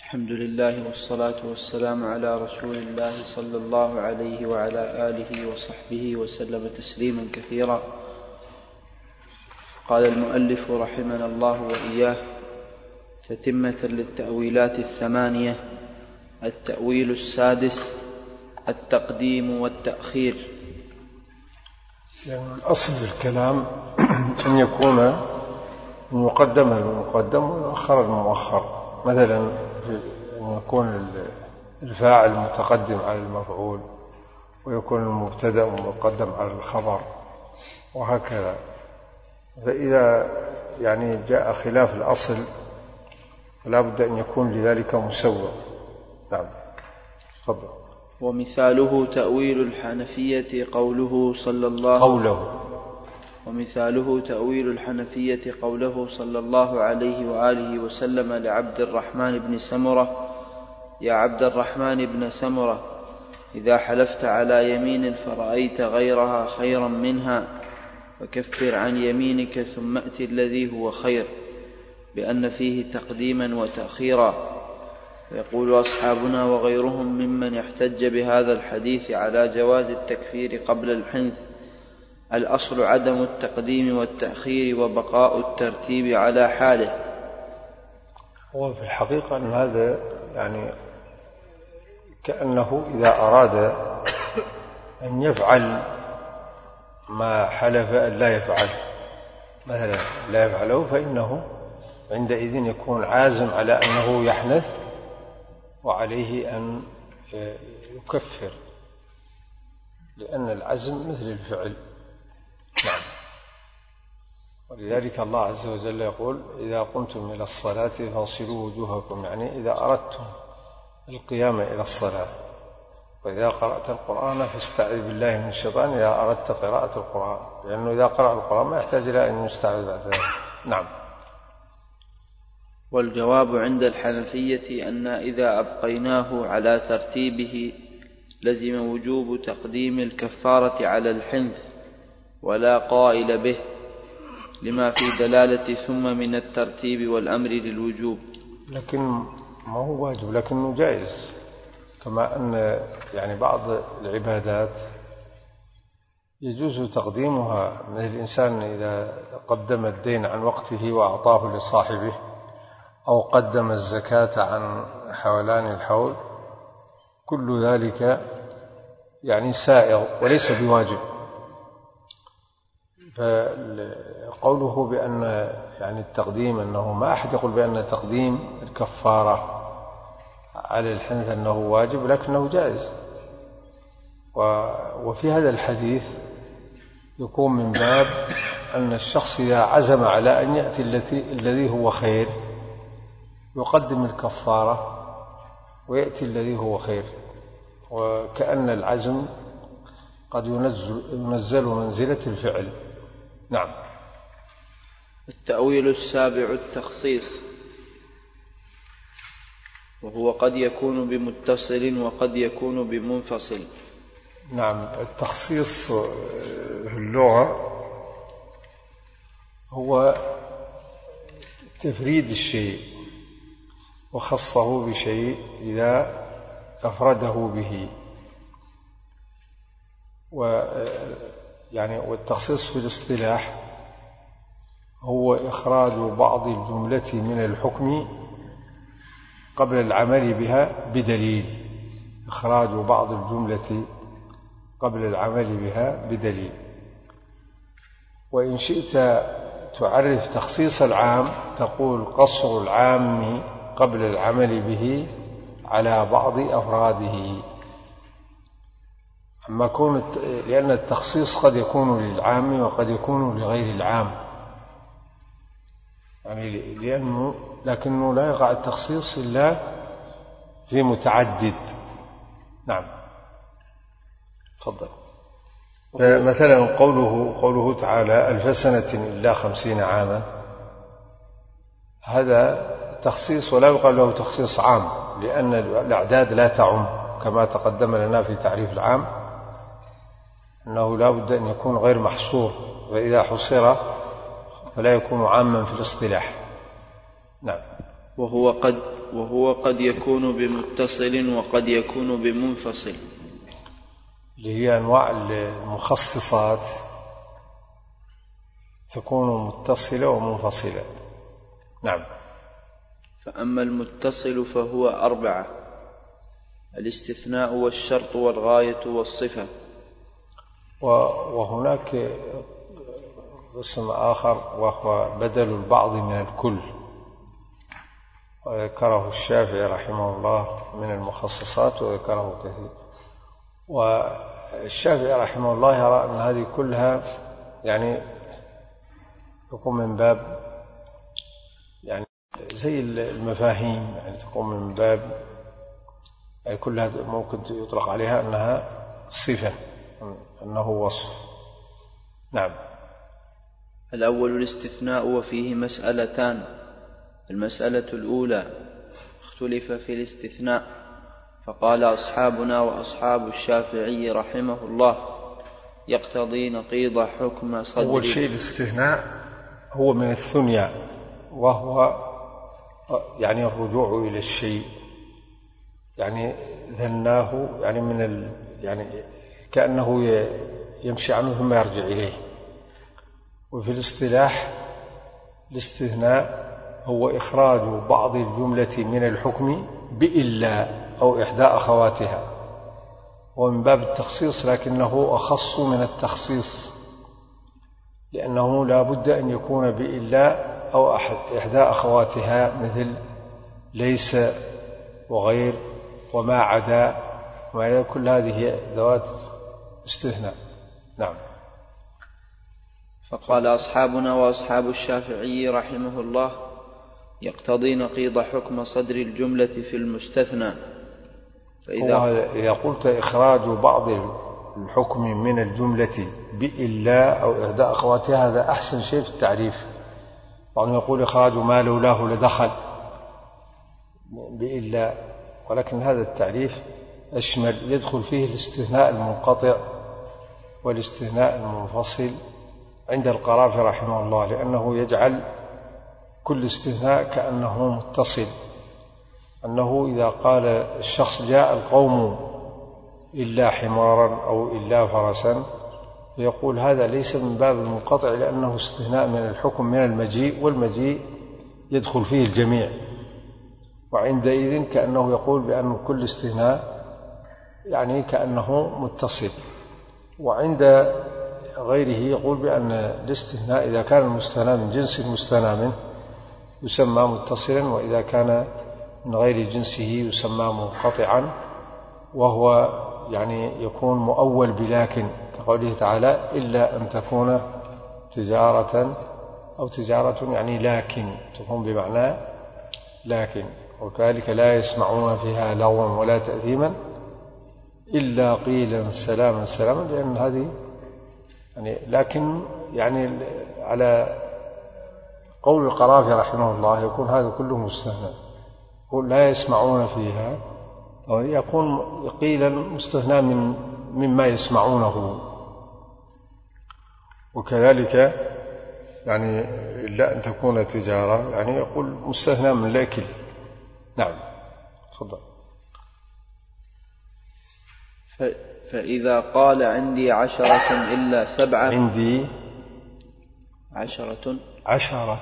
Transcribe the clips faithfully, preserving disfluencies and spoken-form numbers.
الحمد لله والصلاة والسلام على رسول الله صلى الله عليه وعلى آله وصحبه وسلم تسليما كثيرا. قال المؤلف رحمنا الله وإياه: تتمة للتأويلات الثمانية. التأويل السادس: التقديم والتأخير. يعني الأصل في الكلام أن يكون المقدم المقدم والمؤخر المؤخر. مثلا أن يكون الفاعل متقدم على المفعول، ويكون المبتدأ مقدم على الخبر، وهكذا. فإذا يعني جاء خلاف الأصل فلا بد أن يكون لذلك مسوى. نعم، تفضل. ومثاله تأويل الحنفية قوله صلى الله قوله ومثاله تأويل الحنفية قوله صلى الله عليه وآله وسلم لعبد الرحمن بن سمرة: يا عبد الرحمن بن سمرة، إذا حلفت على يمين فرأيت غيرها خيرا منها فكفر عن يمينك ثم أت الذي هو خير، بأن فيه تقديما وتأخيرا. يقول أصحابنا وغيرهم ممن يحتج بهذا الحديث على جواز التكفير قبل الحنث: الأصل عدم التقديم والتأخير وبقاء الترتيب على حاله. هو في الحقيقة أن هذا يعني كأنه إذا أراد أن يفعل ما حلف أن لا يفعل، مثلا لا يفعله، فإنه عندئذ يكون عازم على أنه يحنث وعليه أن يكفر، لأن العزم مثل الفعل. نعم. ولذلك الله عز وجل يقول: إذا قمتم إلى الصلاة فاغسلوا وجوهكم، يعني إذا أردتم القيام إلى الصلاة. وإذا قرأت القرآن فاستعذ بالله من الشيطان إذا أردت قراءة القرآن، لأنه إذا قرأ القرآن ما يحتاج إلى أن يستعذ بعد ذلك. نعم. والجواب عند الحنفية أن إذا أبقيناه على ترتيبه لزم وجوب تقديم الكفارة على الحنث ولا قائل به، لما في دلالة ثم من الترتيب والأمر للوجوب. لكن ما هو واجب، لكنه جائز، كما أن يعني بعض العبادات يجوز تقديمها، مثل الإنسان إذا قدم الدين عن وقته وأعطاه لصاحبه، أو قدم الزكاة عن حولان الحول، كل ذلك يعني سائغ وليس بواجب. فقوله بأن يعني التقديم، أنه ما أحد يقول بأن تقديم الكفارة على الحنث أنه واجب، لكنه جائز. وفي هذا الحديث يكون من باب أن الشخص إذا عزم على أن يأتي الذي هو خير يقدم الكفارة ويأتي الذي هو خير، وكأن العزم قد ينزل, ينزل منزلة الفعل. نعم. التأويل السابع: التخصيص، وهو قد يكون بمتصل وقد يكون بمنفصل. نعم. التخصيص في اللغة هو تفريد الشيء وخصه بشيء إذا أفرده به. ويعني والتخصيص في الاصطلاح هو إخراج بعض الجملة من الحكم قبل العمل بها بدليل. إخراج بعض الجملة قبل العمل بها بدليل. وإن شئت تعرف تخصيص العام تقول: قصر العام قبل العمل به على بعض أفراده. أما كون، لأن التخصيص قد يكون للعام وقد يكون لغير العام، يعني لأنه لكنه لا يقع التخصيص إلا في متعدد. نعم، تفضل. مثلا قوله قوله تعالى: ألف سنة إلا خمسين عاما، هذا تخصيص ولا يقال له تخصيص عام، لأن الأعداد لا تعم، كما تقدم لنا في تعريف العام أنه لا بد أن يكون غير محصور، وإذا حصر فلا يكون عاما في الاصطلاح. نعم. وهو قد, وهو قد يكون بمتصل وقد يكون بمنفصل، اللي هي أنواع المخصصات تكون متصلة ومنفصلة. نعم. فأما المتصل فهو أربعة: الاستثناء والشرط والغاية والصفة. وهناك قسم آخر وهو بدل البعض من الكل، وذكره الشافعي رحمه الله من المخصصات وذكره كثير. والشافعي رحمه الله يرى أن هذه كلها يعني تقوم من باب يعني زي المفاهيم، يعني تقوم من باب يعني كلها ممكن يطلق عليها أنها صفة، أنه وصف. نعم. الأول الاستثناء، وفيه مسألتان. المسألة الأولى: اختلف في الاستثناء، فقال أصحابنا وأصحاب الشافعي رحمه الله: يقتضي نقيض حكم صدر. أول شيء الاستثناء هو من الثنيا، وهو يعني الرجوع إلى الشيء، يعني ذناه يعني من ال يعني كأنه يمشي عنه ثم يرجع إليه. وفي الاصطلاح الاستثناء هو إخراج بعض الجملة من الحكم بإلا أو إحدى أخواتها، ومن باب التخصيص لكنه أخص من التخصيص، لأنه لا بد أن يكون بإلا أو إحدى أخواتها، مثل ليس وغير وما عدا، كل هذه ذوات استثناء. نعم. فقال أصحابنا وأصحاب الشافعي رحمه الله: يقتضي نقيض حكم صدر الجملة في المستثنى. فإذا إذا قلت إخراج بعض الحكم من الجملة بإلا أو إحدى أخواتها هذا أحسن شيء في التعريف. بعضهم يقول إخراج ما لولاه لدخل بإلا، ولكن هذا التعريف أشمل، يدخل فيه الاستثناء المنقطع والاستثناء المنفصل عند القرافي رحمه الله، لأنه يجعل كل استثناء كأنه متصل. أنه إذا قال الشخص جاء القوم إلا حمارا أو إلا فرسا، فيقول هذا ليس من باب المنقطع، لأنه استثناء من الحكم من المجيء، والمجيء يدخل فيه الجميع، وعندئذ كأنه يقول بأن كل استثناء يعني كأنه متصل. وعند غيره يقول بأن الاستثناء إذا كان المستثنى من جنس المستثنى منه يسمى متصلا، وإذا كان من غير جنسه يسمى منقطعا، وهو يعني يكون مؤول بلكن، كقوله تعالى: إلا أن تكون تجارة، أو تجارة يعني لكن تكون بمعنى لكن. وكذلك لا يسمعون فيها لغوا ولا تأثيما إلا قيلا سلاما سلاما، لأن هذه يعني لكن يعني على قول القرافي رحمه الله يكون هذا كله مستثنى، يقول لا يسمعون فيها، أو يكون قيلا مستثنى من مما يسمعونه. وكذلك يعني إلا أن تكون تجارة يعني يقول مستثنى من لكن. نعم. تفضل. فإذا قال عندي عشرة إلا سبعة، عندي عشرة عشرة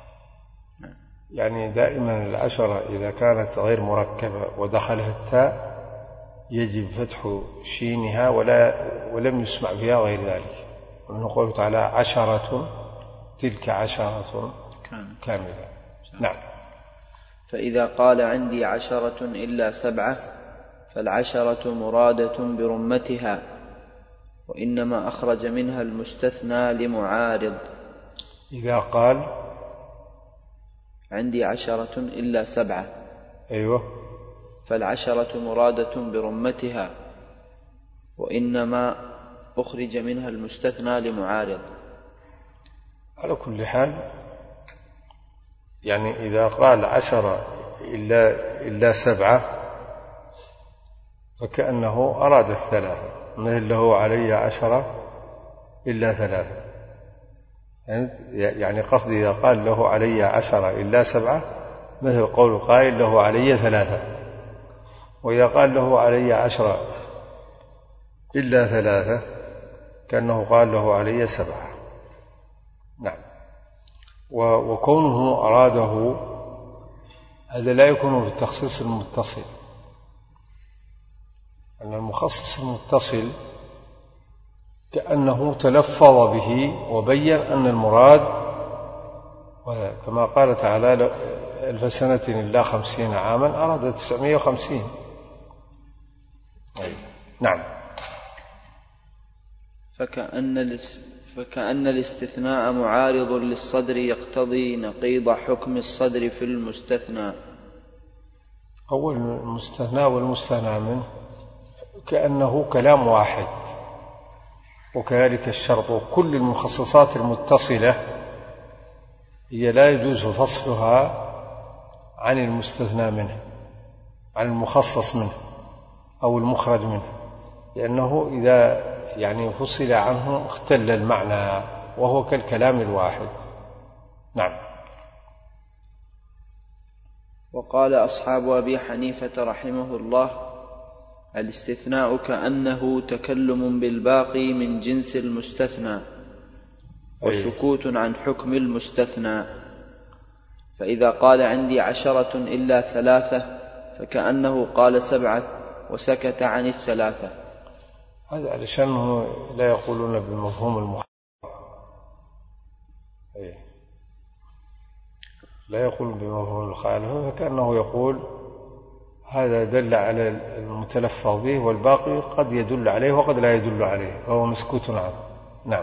يعني دائما العشرة إذا كانت غير مركبة ودخلها التاء يجب فتح شينها ولا ولم يسمع فيها غير ذلك. ومن قوله تعالى: عشرة تلك عشرة كاملة. نعم. فإذا قال عندي عشرة إلا سبعة، فالعشرة مرادة برمتها، وإنما أخرج منها المستثنى لمعارض. إذا قال عندي عشرة إلا سبعة، أيوة، فالعشرة مرادة برمتها، وإنما أخرج منها المستثنى لمعارض. على كل حال يعني إذا قال عشرة إلا, إلا سبعة فكأنه أراد الثلاثة، مثل له علي عشرة إلا ثلاثة، يعني قصدي إذا قال له علي عشرة إلا سبعة مثل قول قائل له علي ثلاثة، وإذا قال له علي عشرة إلا ثلاثة كأنه قال له علي سبعة. نعم. وكونه أراده هذا لا يكون بالتخصيص المتصل، أن المخصص المتصل كأنه تلفظ به وبين أن المراد، كما قال تعالى ألف سنة إلا خمسين عاما أراد تسعمائة وخمسين. نعم. فكأن فكأن الاستثناء معارض للصدر يقتضي نقيض حكم الصدر في المستثنى. أول المستثنى والمستثنى منه كأنه كلام واحد، وكذلك الشرط. وكل المخصصات المتصلة هي لا يجوز فصلها عن المستثنى منه، عن المخصص منه أو المخرج منه، لأنه إذا يعني فصل عنه اختل المعنى وهو كالكلام الواحد. نعم. وقال أصحاب أبي حنيفة رحمه الله: الاستثناء كأنه تكلم بالباقي من جنس المستثنى، وسكوت عن حكم المستثنى. فإذا قال عندي عشرة إلا ثلاثة فكأنه قال سبعة وسكت عن الثلاثة. هذا علشان لا يقولون بالمفهوم المخالف، لا يقولون بمفهوم المخالف، فكأنه يقول هذا دل على المتلفظ به والباقي قد يدل عليه وقد لا يدل عليه، فهو مسكوت عنه. نعم.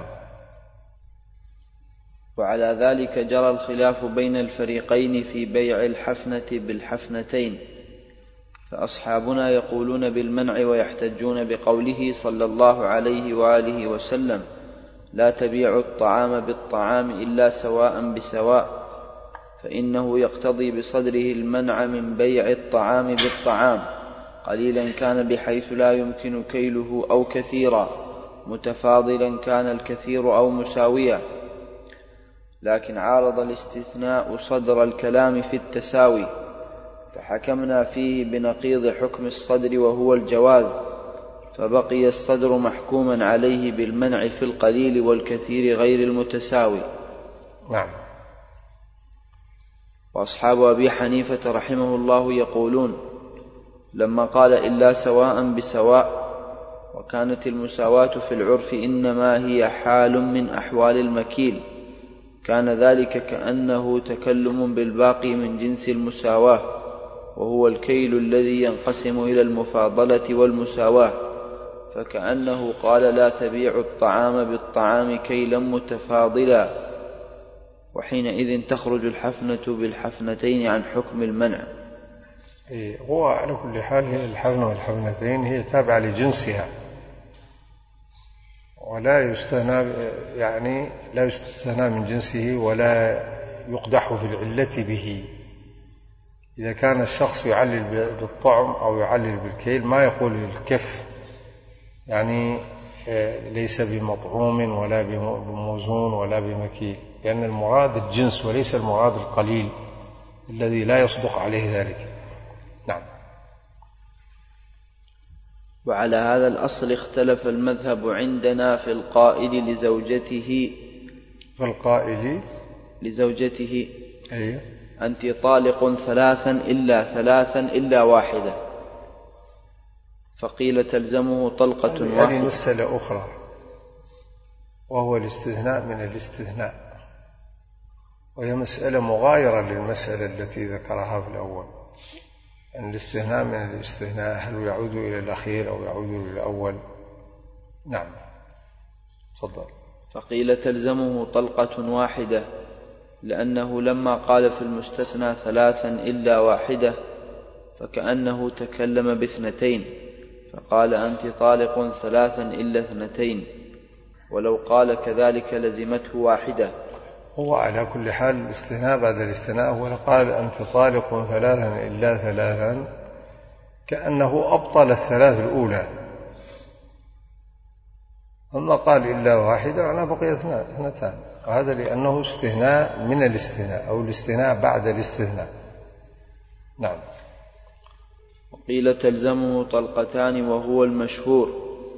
وعلى ذلك جرى الخلاف بين الفريقين في بيع الحفنة بالحفنتين، فأصحابنا يقولون بالمنع ويحتجون بقوله صلى الله عليه وآله وسلم: لا تبيعوا الطعام بالطعام إلا سواء بسواء، فإنه يقتضي بصدره المنع من بيع الطعام بالطعام، قليلا كان بحيث لا يمكن كيله أو كثيرا، متفاضلا كان الكثير أو مساويا. لكن عارض الاستثناء صدر الكلام في التساوي، فحكمنا فيه بنقيض حكم الصدر وهو الجواز، فبقي الصدر محكوما عليه بالمنع في القليل والكثير غير المتساوي. نعم. وأصحاب أبي حنيفة رحمه الله يقولون: لما قال إلا سواء بسواء، وكانت المساواة في العرف إنما هي حال من أحوال المكيل، كان ذلك كأنه تكلم بالباقي من جنس المساواة، وهو الكيل الذي ينقسم إلى المفاضلة والمساواة، فكأنه قال: لا تبيع الطعام بالطعام كيلا متفاضلا، وحينئذ تخرج الحفنة بالحفنتين عن حكم المنع. هو على كل حال هي الحفنة والحفنتين هي تابعة لجنسها، ولا يستثنى يعني لا يستثنى من جنسه ولا يقدح في العلة به. إذا كان الشخص يعلل بالطعم أو يعلل بالكيل ما يقول الكف يعني ليس بمطعوم ولا بموزون ولا بمكيل، لأن المراد الجنس وليس المراد القليل الذي لا يصدق عليه ذلك. نعم. وعلى هذا الأصل اختلف المذهب عندنا في القائل لزوجته في القائل لزوجته أيه؟ أنت طالق ثلاثا إلا ثلاثا إلا واحدة، فقيل تلزمه طلقة واحدة. هذه مسألة أخرى، وهو الاستثناء من الاستثناء، وهي مسألة مغايرة للمسألة التي ذكرها في الأول. أن الاستثناء من الاستثناء هل يعود إلى الأخير أو يعود إلى الأول؟ نعم. تفضل. فقيل تلزمه طلقة واحدة، لأنه لما قال في المستثنى ثلاثا إلا واحدة فكأنه تكلم باثنتين، فقال أنت طالق ثلاثا إلا اثنتين، ولو قال كذلك لزمته واحدة. هو على كل حال الاستثناء بعد الاستثناء هو قال أنت طالق ثلاثا إلا ثلاثا، كأنه أبطل الثلاث الأولى، أما قال إلا واحدة أنا بقي اثنتان، وهذا لأنه استثناء من الاستثناء أو الاستثناء بعد الاستثناء. نعم. وقيل تلزمه طلقتان وهو المشهور،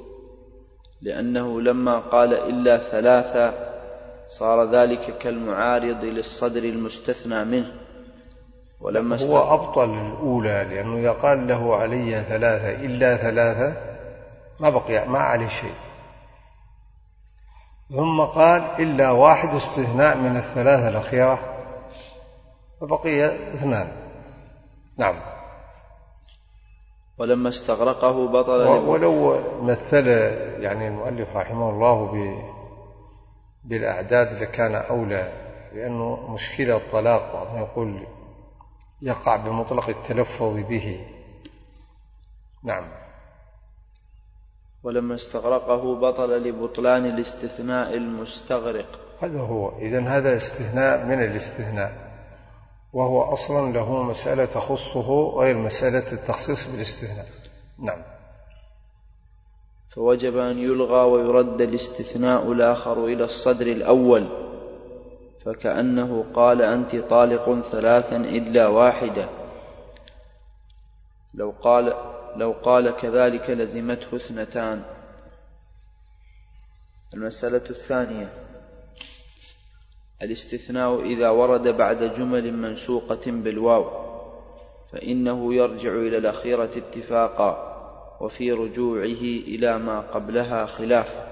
لأنه لما قال إلا ثلاثة صار ذلك كالمعارض للصدر المستثنى منه. ولما هو أبطل الأولى، لأنه إذا قال له علي ثلاثة إلا ثلاثة ما بقي ما عليه شيء، ثم قال إلا واحد استثناء من الثلاثة الأخيرة فبقي اثنان. نعم. ولما استغرقه بطل. ولو مثل يعني المؤلف رحمه الله بالأعداد لكان أولى، لأنه مشكلة الطلاق بعضهم يقول يقع بمطلق التلفظ به. نعم. ولما استغرقه بطل لبطلان الاستثناء المستغرق. هذا هو. إذن هذا استثناء من الاستثناء، وهو أصلا له مسألة تخصه غير مسألة التخصيص بالاستثناء. نعم. فوجب أن يلغى ويرد الاستثناء الآخر إلى الصدر الأول، فكأنه قال أنت طالق ثلاثا إلا واحدة. لو قال, لو قال كذلك لزمته اثنتان. المسألة الثانية: الاستثناء إذا ورد بعد جمل منسوقة بالواو فإنه يرجع إلى الأخيرة اتفاقا، وفي رجوعه إلى ما قبلها خلاف،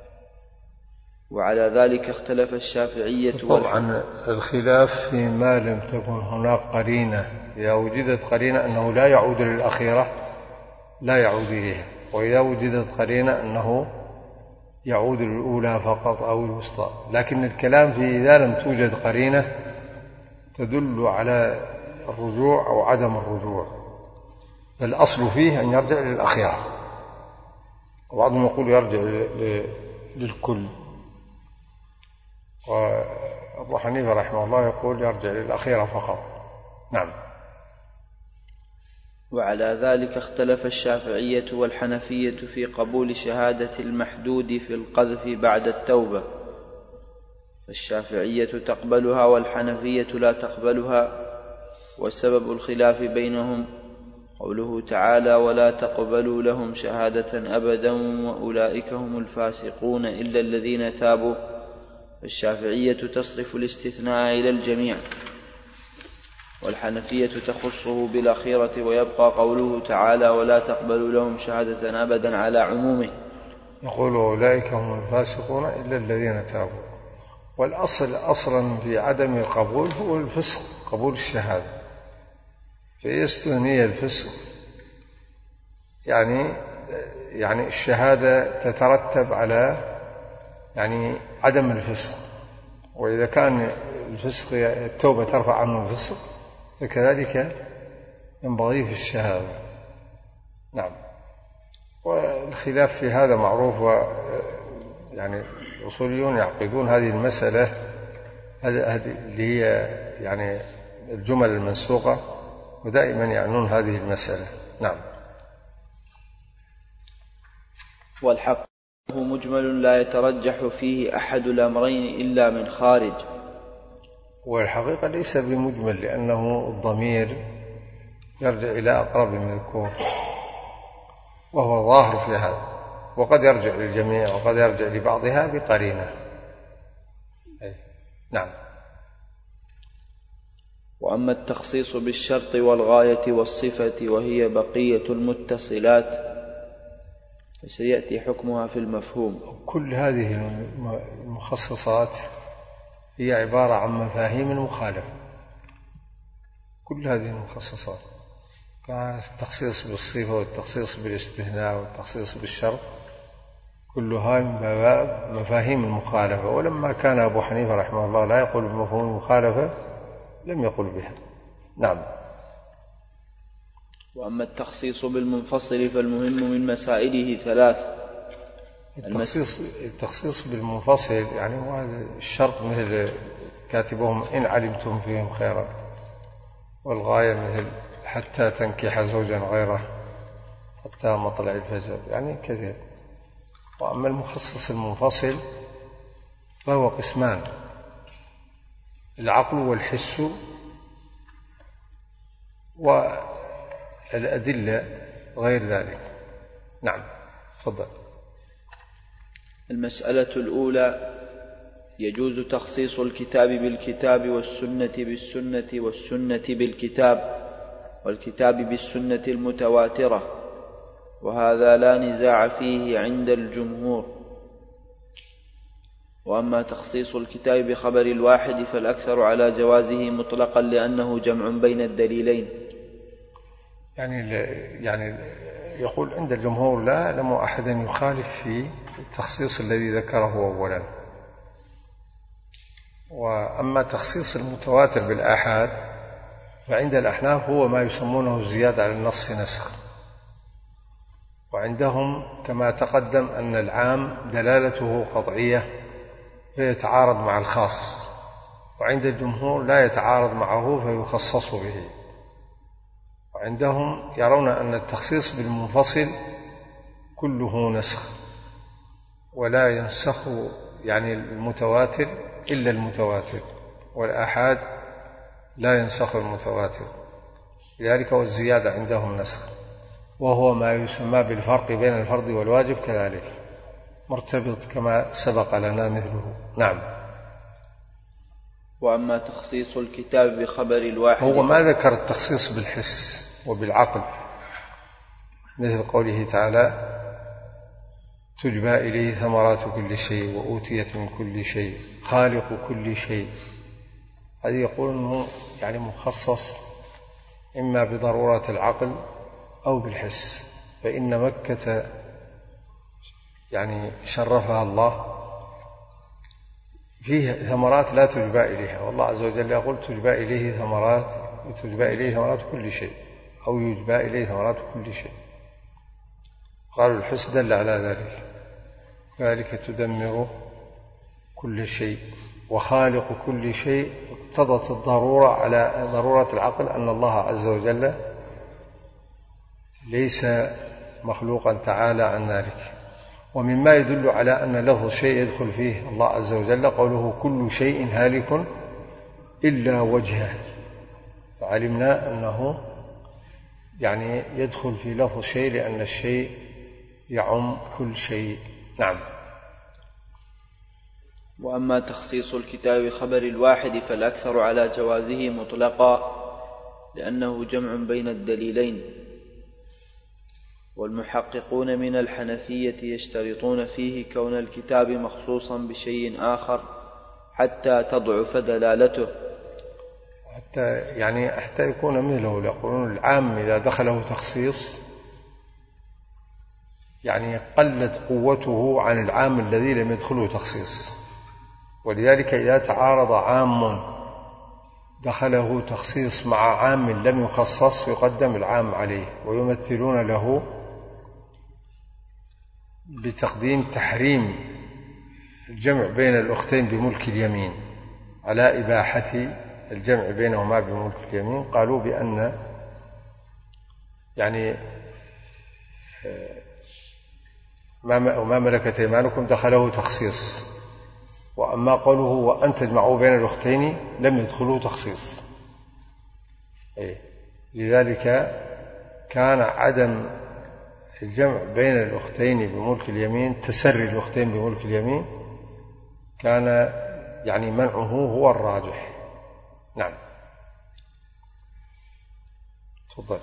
وعلى ذلك اختلف الشافعية. طبعا الخلاف فيما لم تكن هناك قرينة. إذا وجدت قرينة أنه لا يعود للأخيرة لا يعود إليها، وإذا وجدت قرينة أنه يعود للأولى فقط أو الوسطى. لكن الكلام في إذا لم توجد قرينة تدل على الرجوع أو عدم الرجوع، فالأصل فيه أن يرجع للأخيرة، وبعضهم يقول يرجع للكل، وأبو حنيفة رحمه الله يقول يرجع للأخيرة فقط. نعم. وعلى ذلك اختلف الشافعية والحنفية في قبول شهادة المحدود في القذف بعد التوبة، فالشافعية تقبلها والحنفية لا تقبلها، وسبب الخلاف بينهم قوله تعالى: ولا تقبلوا لهم شهادة أبدا وأولئك هم الفاسقون إلا الذين تابوا. فالشافعية تصرف الاستثناء إلى الجميع، والحنفية تخصه بالأخيرة، ويبقى قوله تعالى: ولا تقبلوا لهم شهادة أبدا على عمومه. يقول أولئك هم الفاسقون إلا الذين تابوا. والأصل أصلا في عدم القبول هو الفسق، قبول الشهادة، فيستثني الفسق يعني يعني الشهادة تترتب على يعني عدم الفسق، وإذا كان الفسق التوبة ترفع عنه الفسق فكذلك ينبغي في الشهادة. نعم. والخلاف في هذا معروف، يعني الأصوليون يعقدون هذه المسألة هذه اللي هي يعني الجمل المنسوقة، ودائما يعنون هذه المسألة. نعم. والحق هو مجمل لا يترجح فيه أحد الأمرين إلا من خارج. والحقيقة ليس بمجمل، لأنه الضمير يرجع إلى أقرب مذكور، وهو ظاهر في هذا، وقد يرجع للجميع وقد يرجع لبعضها بقرينة. نعم. وأما التخصيص بالشرط والغاية والصفة وهي بقية المتصلات فسيأتي حكمها في المفهوم. كل هذه المخصصات هي عبارة عن مفاهيم المخالفة. كل هذه المخصصات كان التخصيص بالصفة والتخصيص بالاستثناء والتخصيص بالشرط كلها من باب مفاهيم المخالفة. ولما كان أبو حنيفة رحمه الله لا يقول بمفهوم المخالفة لم يقل بها. نعم. وأما التخصيص بالمنفصل فالمهم من مسائله ثلاث. التخصيص, التخصيص بالمنفصل يعني هذا الشرط مثل كاتبهم إن علمتم فيهم خيرا، والغاية مثل حتى تنكح زوجا غيره حتى مطلع الفجر، يعني كثير. وأما المخصص المنفصل فهو قسمان: العقل والحس والأدلة غير ذلك. نعم تفضل. المسألة الأولى: يجوز تخصيص الكتاب بالكتاب والسنة بالسنة والسنة بالكتاب والكتاب بالسنة المتواترة، وهذا لا نزاع فيه عند الجمهور. وأما تخصيص الكتاب بخبر الواحد فالأكثر على جوازه مطلقا لأنه جمع بين الدليلين. يعني يعني يقول عند الجمهور لا أعلم أحدا يخالف في التخصيص الذي ذكره أولا. وأما تخصيص المتواتر بالآحاد فعند الأحناف هو ما يسمونه الزيادة على النص نسخ، وعندهم كما تقدم أن العام دلالته قطعية فيتعارض مع الخاص، وعند الجمهور لا يتعارض معه فيخصص به. وعندهم يرون أن التخصيص بالمنفصل كله نسخ، ولا ينسخ يعني المتواتر إلا المتواتر، والآحاد لا ينسخ المتواتر، لذلك والزيادة عندهم نسخ، وهو ما يسمى بالفرق بين الفرض والواجب كذلك مرتبط كما سبق لنا مثله. نعم. وأما تخصيص الكتاب بخبر الواحد هو ما ذكر التخصيص بالحس وبالعقل، مثل قوله تعالى: تجبى إليه ثمرات كل شيء وأوتيت من كل شيء خالق كل شيء. هذه يقول أنه يعني مخصص إما بضرورة العقل أو بالحس، فإن مكة يعني شرفها الله فيه ثمرات لا تجبى إليها، والله عز وجل يقول تجبى إليه ثمرات تجبى إليه ثمرات كل شيء أو يجبى إليه ثمرات كل شيء. قالوا الحس دل على ذلك، ذلك تدمر كل شيء وخالق كل شيء. اقتضت الضرورة على ضرورة العقل أن الله عز وجل ليس مخلوقا تعالى عن ذلك. ومما يدل على أن له شيء يدخل فيه الله عز وجل قوله: كل شيء هالك إلا وجهه، فعلمنا أنه يعني يدخل في لفظ شيء لأن الشيء يعم كل شيء. نعم. وأما تخصيص الكتاب بخبر الواحد فالأكثر على جوازه مطلقا لأنه جمع بين الدليلين. والمحققون من الحنفية يشترطون فيه كون الكتاب مخصوصا بشيء آخر حتى تضعف دلالته، حتى يعني حتى يكون مثله. يقولون العام إذا دخله تخصيص يعني قلت قوته عن العام الذي لم يدخله تخصيص. ولذلك إذا تعارض عام دخله تخصيص مع عام لم يخصص يقدم العام عليه، ويمثلون له بتقديم تحريم الجمع بين الأختين بملك اليمين على إباحة الجمع بينهما بملك اليمين. قالوا بأن يعني ما ملكت أيمانكم دخله تخصيص، وأما قوله وأن تجمعوا بين الأختين لم يدخلوا تخصيص. لذلك كان عدم الجمع بين الأختين بملك اليمين، تسري الأختين بملك اليمين، كان يعني منعه هو الراجح. نعم تفضل.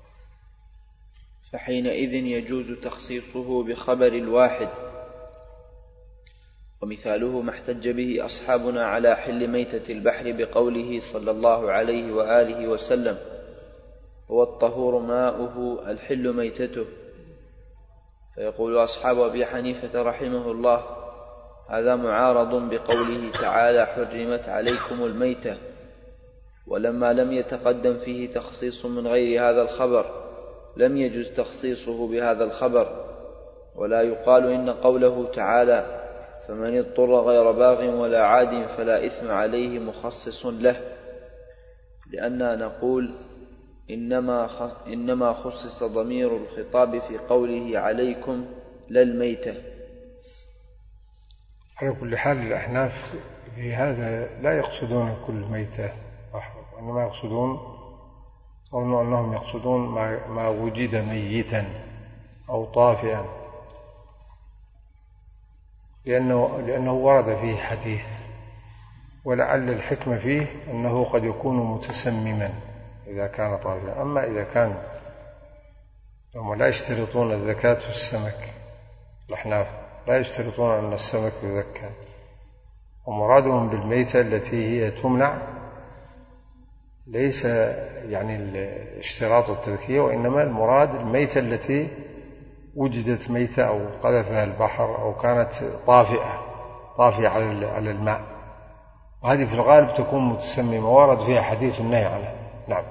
فحينئذ يجوز تخصيصه بخبر الواحد. ومثاله ما احتج به أصحابنا على حل ميتة البحر بقوله صلى الله عليه وآله وسلم: هو الطهور ماؤه الحل ميتته. فيقول أصحاب أبي حنيفة رحمه الله: هذا معارض بقوله تعالى: حرمت عليكم الميتة، ولما لم يتقدم فيه تخصيص من غير هذا الخبر لم يجز تخصيصه بهذا الخبر. ولا يقال إن قوله تعالى: فمن اضطر غير باغ ولا عاد فلا إثم عليه مخصص له، لأننا نقول إنما إنما خصص ضمير الخطاب في قوله عليكم لا الميتة. على كل حال الأحناف في هذا لا يقصدون كل ميتة، وإنما يقصدون ظنوا أنهم يقصدون ما, ما وجد ميتا أو طافئا، لأنه, لأنه ورد فيه حديث، ولعل الحكمة فيه أنه قد يكون متسمما إذا كان طافئا. أما إذا كان هم لا يشترطون الزكاة في السمك، الأحناف لا يشترطون أن السمك يزكى، ومرادهم بالميتة التي هي تمنع ليس يعني اشتراط التذكية، وإنما المراد الميتة التي وجدت ميتة أو قذفها البحر أو كانت طافئة طافئة على الماء، وهذه في الغالب تكون متسممة ورد فيها حديث النهي عنها. نعم.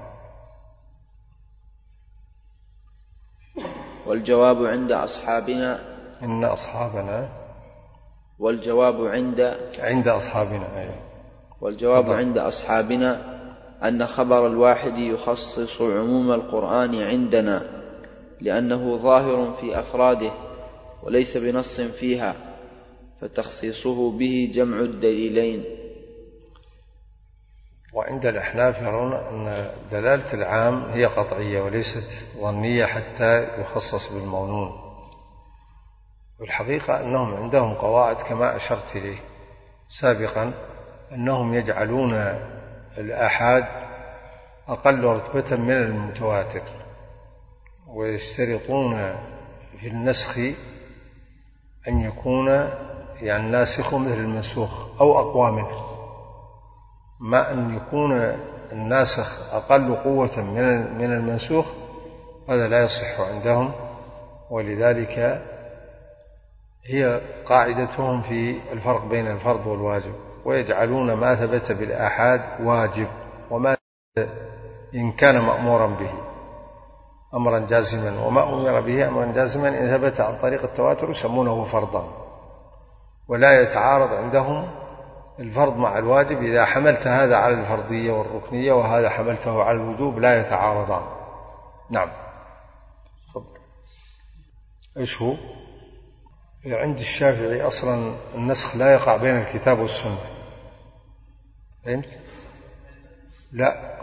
والجواب عند أصحابنا إن أصحابنا والجواب عند عند أصحابنا أيوة. والجواب فضل. عند أصحابنا أن خبر الواحد يخصص عموم القرآن عندنا، لأنه ظاهر في أفراده وليس بنص فيها، فتخصيصه به جمع الدليلين. وعند الأحناف يرون أن دلالة العام هي قطعية وليست ظنية حتى يخصص بالمظنون، والحقيقة أنهم عندهم قواعد كما أشرت إليه سابقا، أنهم يجعلون الآحاد أقل رتبة من المتواتر، ويشترطون في النسخ أن يكون يعني الناسخ مثل المنسوخ أو أقوى منه، ما أن يكون الناسخ أقل قوة من المنسوخ هذا لا يصح عندهم. ولذلك هي قاعدتهم في الفرق بين الفرض والواجب، ويجعلون ما ثبت بالآحاد واجب، وما إن كان مأمورا به أمرا جازما، وما أمر به أمرا جازما إن ثبت عن طريق التواتر يسمونه فرضا. ولا يتعارض عندهم الفرض مع الواجب، إذا حملت هذا على الفرضية والركنية وهذا حملته على الوجوب لا يتعارضان. نعم. إيش هو؟ عند الشافعي أصلا النسخ لا يقع بين الكتاب والسنة. فهمت؟ لا،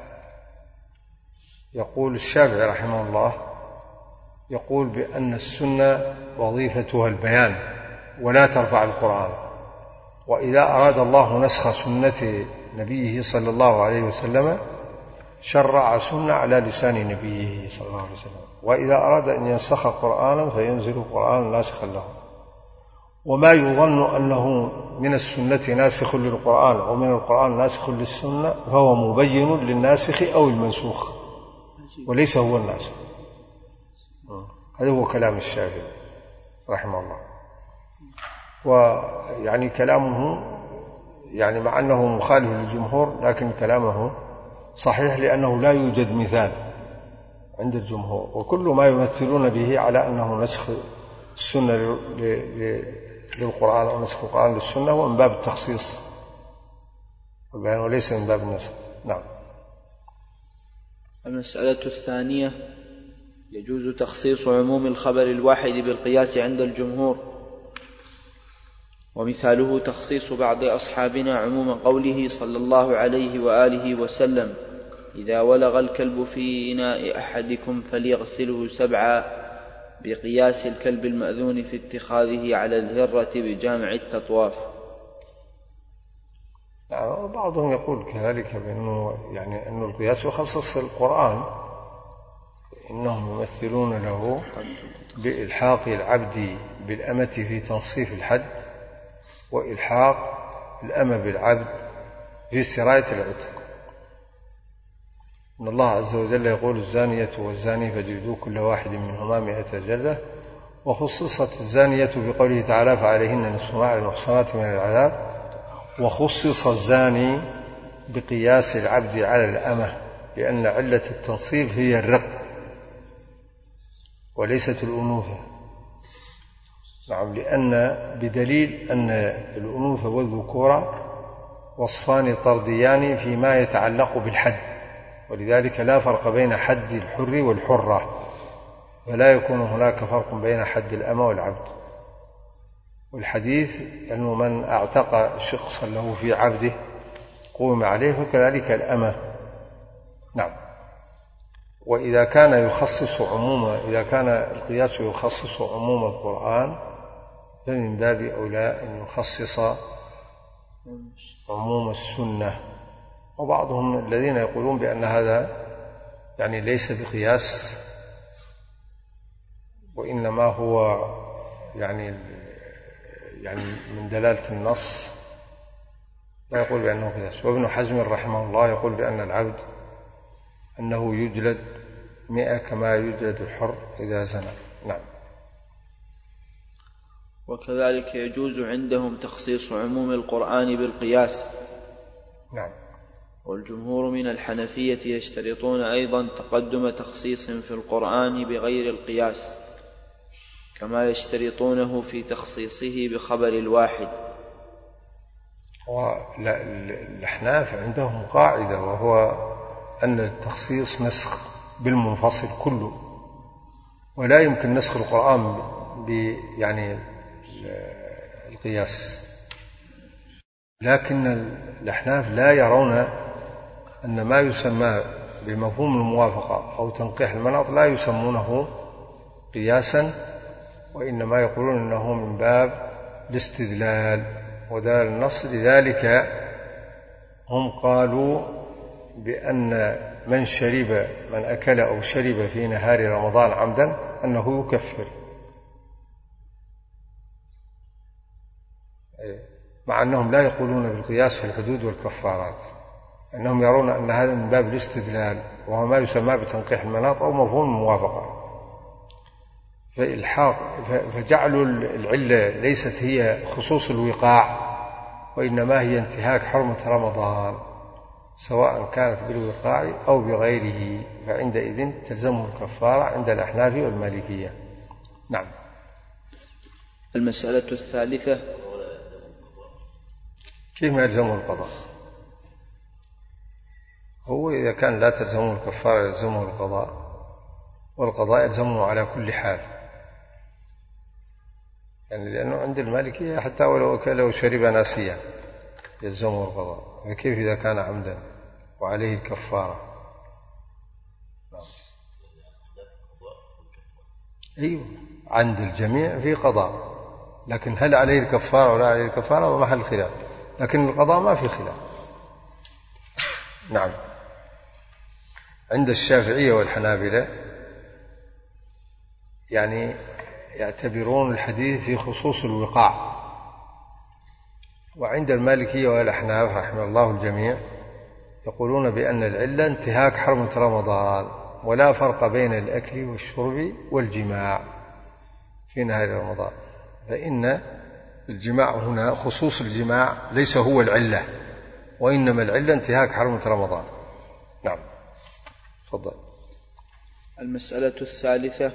يقول الشافعي رحمه الله يقول بأن السنة وظيفتها البيان ولا ترفع القرآن، وإذا أراد الله نسخ سنة نبيه صلى الله عليه وسلم شرع سنة على لسان نبيه صلى الله عليه وسلم، وإذا أراد أن ينسخ قرآنا فينزل قرآنا ناسخا له. وما يظن أنه من السنة ناسخ للقرآن أو من القرآن ناسخ للسنة فهو مبين للناسخ أو المنسوخ، وليس هو الناسخ. هذا هو كلام الشافعي رحمه الله. ويعني كلامه يعني مع أنه مخالف للجمهور لكن كلامه صحيح، لأنه لا يوجد مثال عند الجمهور، وكل ما يمثلون به على أنه نسخ السنة للقرآن أو نسخ القرآن للسنة هو من باب التخصيص والبيان وليس من باب النسخ. نعم. المسألة الثانية: يجوز تخصيص عموم الخبر الواحد بالقياس عند الجمهور، ومثاله تخصيص بعض أصحابنا عموم قوله صلى الله عليه وآله وسلم: إذا ولغ الكلب في إناء أحدكم فليغسله سبعا، بقياس الكلب المأذون في اتخاذه على الهرة بجامع التطواف. يعني بعضهم يقول كذلك بأنه يعني أن القياس يخصص القرآن، إنهم يمثلون له بإلحاق العبد بالأمة في تنصيف الحد، وإلحاق الأمة بالعبد في سراية العتق. إن الله عز وجل يقول: الزانية والزاني فاجلدوا كل واحد منهما مئة جلدة. وخصصت الزانية بقوله تعالى: فعليهن نصف ما على المحصنات من العذاب. وخصص الزاني بقياس العبد على الأمة، لأن علة التنصيف هي الرق وليست الأنوثة. نعم، لأن بدليل أن الأنوثة والذكورة وصفان طرديان فيما يتعلق بالحد، ولذلك لا فرق بين حد الحر والحرة، فلا يكون هناك فرق بين حد الأمة والعبد. والحديث أنه من أعتق شخصا له في عبده قوم عليه، وكذلك الأمة. نعم. وإذا كان يخصص عموما إذا كان القياس يخصص عموم القرآن فمن باب أولى أن يخصص عموم السنة. وبعضهم الذين يقولون بأن هذا يعني ليس بقياس وإنما هو يعني يعني من دلالة النص لا يقول بأنه قياس. وابن حزم رحمه الله يقول بأن العبد أنه يجلد مئة كما يجلد الحر إذا زنى. نعم. وكذلك يجوز عندهم تخصيص عموم القرآن بالقياس. نعم. والجمهور من الحنفية يشترطون أيضا تقدم تخصيص في القرآن بغير القياس كما يشترطونه في تخصيصه بخبر الواحد. والأحناف عندهم قاعدة وهو أن التخصيص نسخ بالمنفصل كله، ولا يمكن نسخ القرآن ب يعني القياس. لكن الأحناف لا يرون أن ما يسمى بمفهوم الموافقة أو تنقيح المناط لا يسمونه قياسا، وإنما يقولون أنه من باب الاستدلال ودلالة النص. لذلك هم قالوا بأن من شرب من أكل أو شرب في نهار رمضان عمدا أنه يكفر، مع أنهم لا يقولون بالقياس في الحدود والكفارات، أنهم يرون أن هذا من باب الاستدلال وهو ما يسمى بتنقيح المناط أو مفهوم الموافقة. فالحاق فجعلوا العلة ليست هي خصوص الوقاع وإنما هي انتهاك حرمة رمضان سواء كانت بالوقاع أو بغيره، فعندئذ تلزمه الكفارة عند الأحناف والمالكية. نعم. المسألة الثالثة كيف ما يلزمه القضاء؟ هو إذا كان لا تلزمه الكفارة يلزمه القضاء، والقضاء يلزمه على كل حال، يعني لأنه عند المالكية حتى ولو أكل وشرب ناسيا يلزمه القضاء، فكيف إذا كان عمدا وعليه الكفارة؟ أيوه عند الجميع في قضاء، لكن هل عليه الكفارة ولا عليه الكفارة هو محل خلاف، لكن القضاء ما في خلاف. نعم. عند الشافعية والحنابلة يعني يعتبرون الحديث في خصوص الوقاع، وعند المالكية والأحناف رحمه الله الجميع يقولون بأن العلة انتهاك حرمة رمضان، ولا فرق بين الأكل والشرب والجماع في نهار رمضان، فإن الجماع هنا خصوص الجماع ليس هو العلة، وإنما العلة انتهاك حرمة رمضان. نعم. تفضل. المسألة الثالثة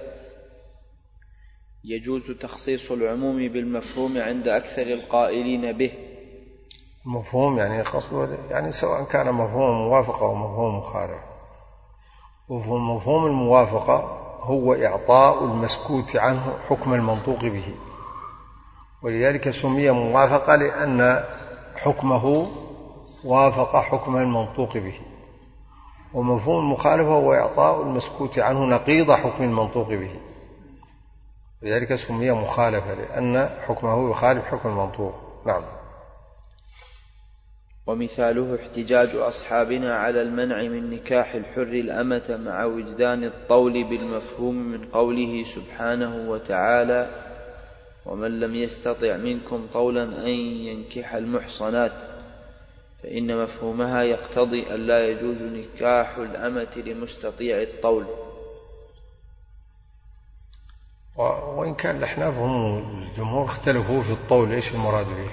يجوز تخصيص العموم بالمفهوم عند أكثر القائلين به. المفهوم يعني قصد يعني سواء كان مفهوم موافقة أو مفهوم مخالف. ومفهوم الموافقة هو إعطاء المسكوت عنه حكم المنطوق به، ولذلك سمي موافقة لأن حكمه وافق حكم المنطوق به. ومفهوم المخالفة هو إعطاء المسكوت عنه نقيض حكم المنطوق به، لذلك سمي مخالفة لأن حكمه يخالف حكم المنطوق. نعم. ومثاله احتجاج أصحابنا على المنع من نكاح الحر الأمة مع وجدان الطول بالمفهوم من قوله سبحانه وتعالى ومن لم يستطع منكم طولا أن ينكح المحصنات، فإن مفهومها يقتضي أن لا يجوز نكاح الأمة لمستطيع الطول. وإن كان الأحناف هم الجمهور اختلفوا في الطول إيش المراد به.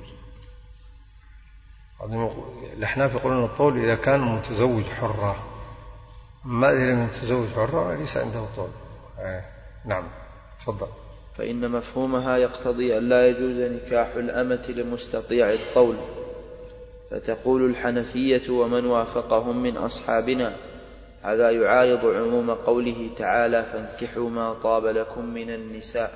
الأحناف يقولون الطول إذا كان متزوج حرة، ما إذا لم يتزوج حرة ليس عنده طول. نعم. تفضل. فإن مفهومها يقتضي أن لا يجوز نكاح الأمة لمستطيع الطول، فتقول الحنفية ومن وافقهم من أصحابنا هذا يعارض عموم قوله تعالى فانكحوا ما طاب لكم من النساء.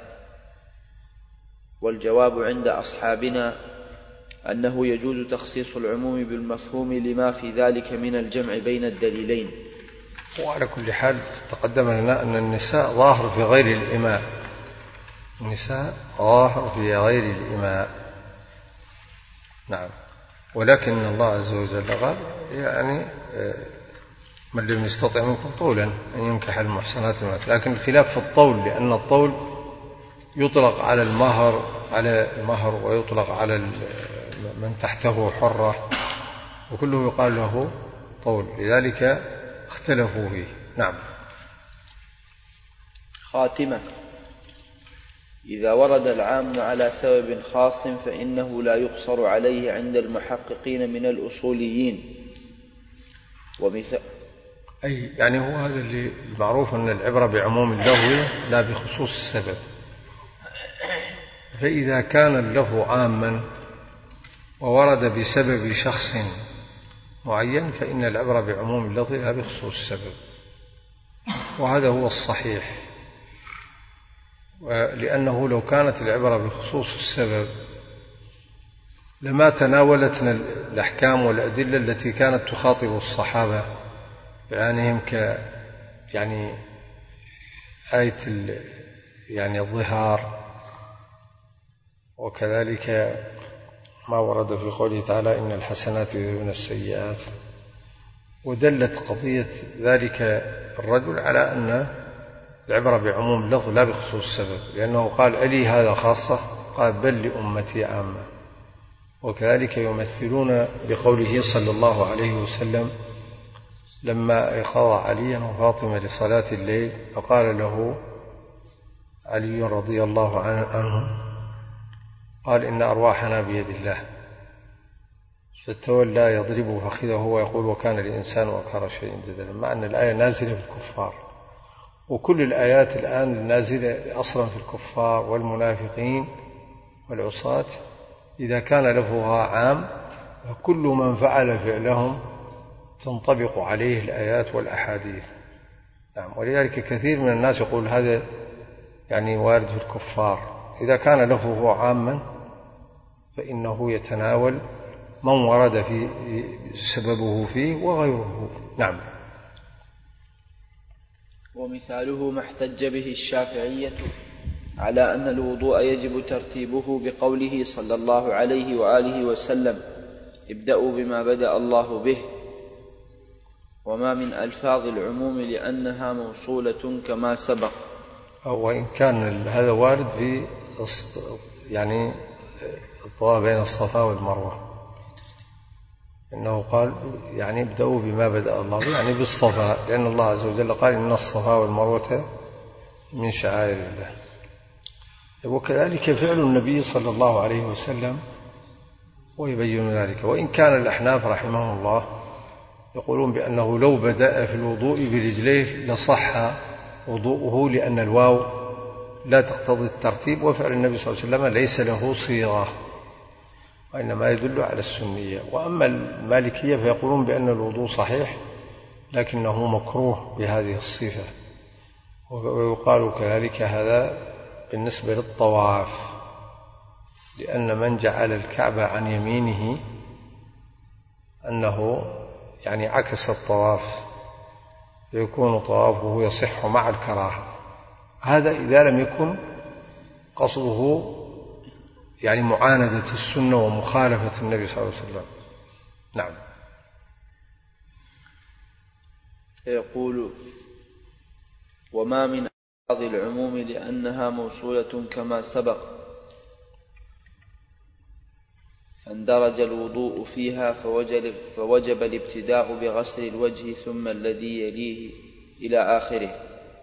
والجواب عند أصحابنا أنه يجوز تخصيص العموم بالمفهوم لما في ذلك من الجمع بين الدليلين، وعلى كل حال تقدم لنا أن النساء ظاهر في غير الإماء، النساء ظاهر في غير الإماء. نعم. ولكن الله عز وجل قال يعني من لم يستطع منكم طولا أن ينكح المحصنات المؤمنات، لكن الخلاف في الطول، لأن الطول يطلق على المهر على المهر ويطلق على من تحته حرة، وكله يقال له طول، لذلك اختلفوا فيه. نعم. خاتمة: إذا ورد العام على سبب خاص فإنه لا يقصر عليه عند المحققين من الأصوليين. ومثال أي يعني هو هذا اللي المعروف أن العبرة بعموم اللفظ لا بخصوص السبب، فإذا كان اللفظ عاما وورد بسبب شخص معين فإن العبرة بعموم اللفظ لا بخصوص السبب، وهذا هو الصحيح، لأنه لو كانت العبرة بخصوص السبب لما تناولتنا الأحكام والأدلة التي كانت تخاطب الصحابة بعنهم ك يعني آية يعني الظهار، وكذلك ما ورد في قوله تعالى إن الحسنات يذهبن السيئات، ودلت قضية ذلك الرجل على أن العبرة بعموم اللفظ لا بخصوص السبب، لأنه قال ألي هذا خاصة؟ قال بل لأمتي عامة. وكذلك يمثلون بقوله صلى الله عليه وسلم لما أيقظ عليا وفاطمة لصلاة الليل فقال له علي رضي الله عنه قال إن أرواحنا بيد الله، فتولى يضربه فخذه ويقول وكان الإنسان أكثر شيء جدلا، مع أن الآية نازلة في الكفار، وكل الآيات الآن نازلة أصلا في الكفار والمنافقين والعصاة، إذا كان لفظها عام فكل من فعل فعلهم تنطبق عليه الآيات والأحاديث. نعم. ولذلك كثير من الناس يقول هذا يعني وارد في الكفار، إذا كان لفظه عاما فإنه يتناول من ورد في سببه فيه وغيره. نعم. ومثاله ما احتج به الشافعية على أن الوضوء يجب ترتيبه بقوله صلى الله عليه وآله وسلم ابدأوا بما بدأ الله به، وما من ألفاظ العموم لأنها موصولة كما سبق. وإن كان هذا وارد في يعني الطواف بين الصفا والمروة، إنه قال يعني ابدأوا بما بدأ الله يعني بالصفا، لأن الله عز وجل قال إن الصفا والمروة من شعائر الله. وكذلك فعل النبي صلى الله عليه وسلم ويبين ذلك. وإن كان الأحناف رحمهم الله يقولون بأنه لو بدأ في الوضوء برجليه لصح وضوءه، لأن الواو لا تقتضي الترتيب، وفعل النبي صلى الله عليه وسلم ليس له صيغة وإنما يدل على السنية. وأما المالكية فيقولون بأن الوضوء صحيح لكنه مكروه بهذه الصفة. ويقال كذلك هذا بالنسبة للطواف، لأن من جعل الكعبة عن يمينه أنه يعني عكس الطواف، فيكون طوافه يصح مع الكراهة. هذا إذا لم يكن قصده يعني معاندة السنة ومخالفة النبي صلى الله عليه وسلم. نعم. يقول وما من ألفاظ العموم لأنها موصولة كما سبق فاندرج الوضوء فيها فوجب, فوجب الابتداء بغسل الوجه ثم الذي يليه إلى آخره.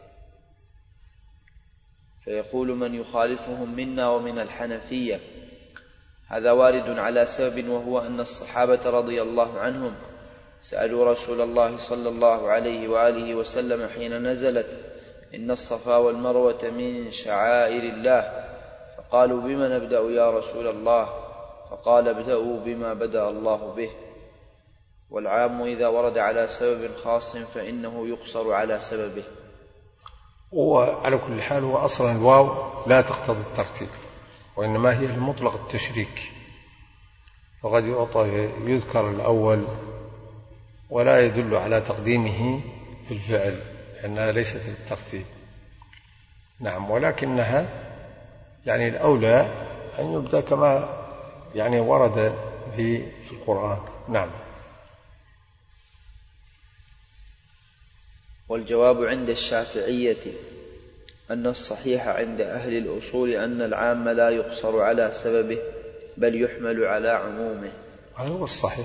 فيقول من يخالفهم منا ومن الحنفية هذا وارد على سبب، وهو أن الصحابة رضي الله عنهم سألوا رسول الله صلى الله عليه وآله وسلم حين نزلت إن الصفا والمروة من شعائر الله، فقالوا بما نبدأ يا رسول الله؟ فقال ابدأوا بما بدأ الله به. والعام إذا ورد على سبب خاص فإنه يقصر على سببه. وعلى كل حال هو أصلا الواو لا تقتضي الترتيب، وإنما هي لمطلق التشريك، فقد يذكر الأول ولا يدل على تقديمه بالفعل لأنها ليست للترتيب. نعم، ولكنها يعني الأولى أن يبدأ كما يعني ورد في القرآن. نعم. والجواب عند الشافعية أن الصحيح عند أهل الأصول أن العام لا يقصر على سببه بل يحمل على عمومه. هذا هو الصحيح.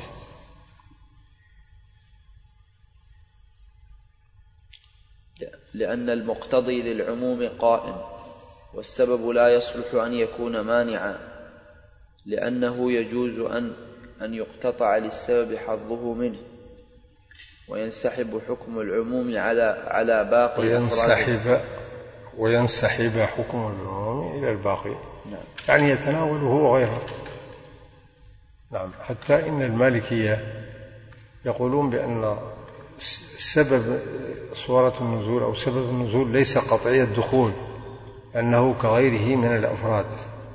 لأن المقتضي للعموم قائم، والسبب لا يصلح أن يكون مانعا، لأنه يجوز أن أن يقتطع للسبب حظه منه، وينسحب حكم العموم على على باقي وينسحب وينسحب حكم العموم إلى الباقي. نعم. يعني يتناوله وغيره. نعم. حتى إن المالكية يقولون بأن سبب صورة النزول أو سبب النزول ليس قطعي الدخول، أنه كغيره من الأفراد.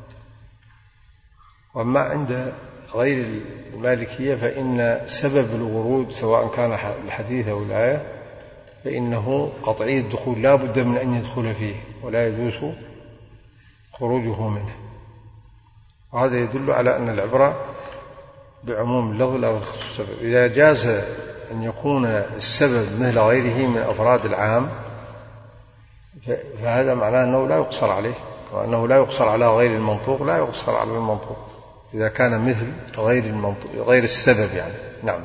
وأما عند غير المالكية فإن سبب الورود سواء كان الحديث أو الآية فإنه قطعي الدخول لا بد من أن يدخل فيه ولا يجوز خروجه منه. وهذا يدل على أن العبرة بعموم اللفظ لا بخصوص السبب. إذا جاز أن يكون السبب مثل غيره من أفراد العام فهذا معناه أنه لا يقصر عليه، وأنه لا يقصر على غير المنطوق لا يقصر على المنطوق إذا كان مثل غير المنطوق غير السبب يعني. نعم.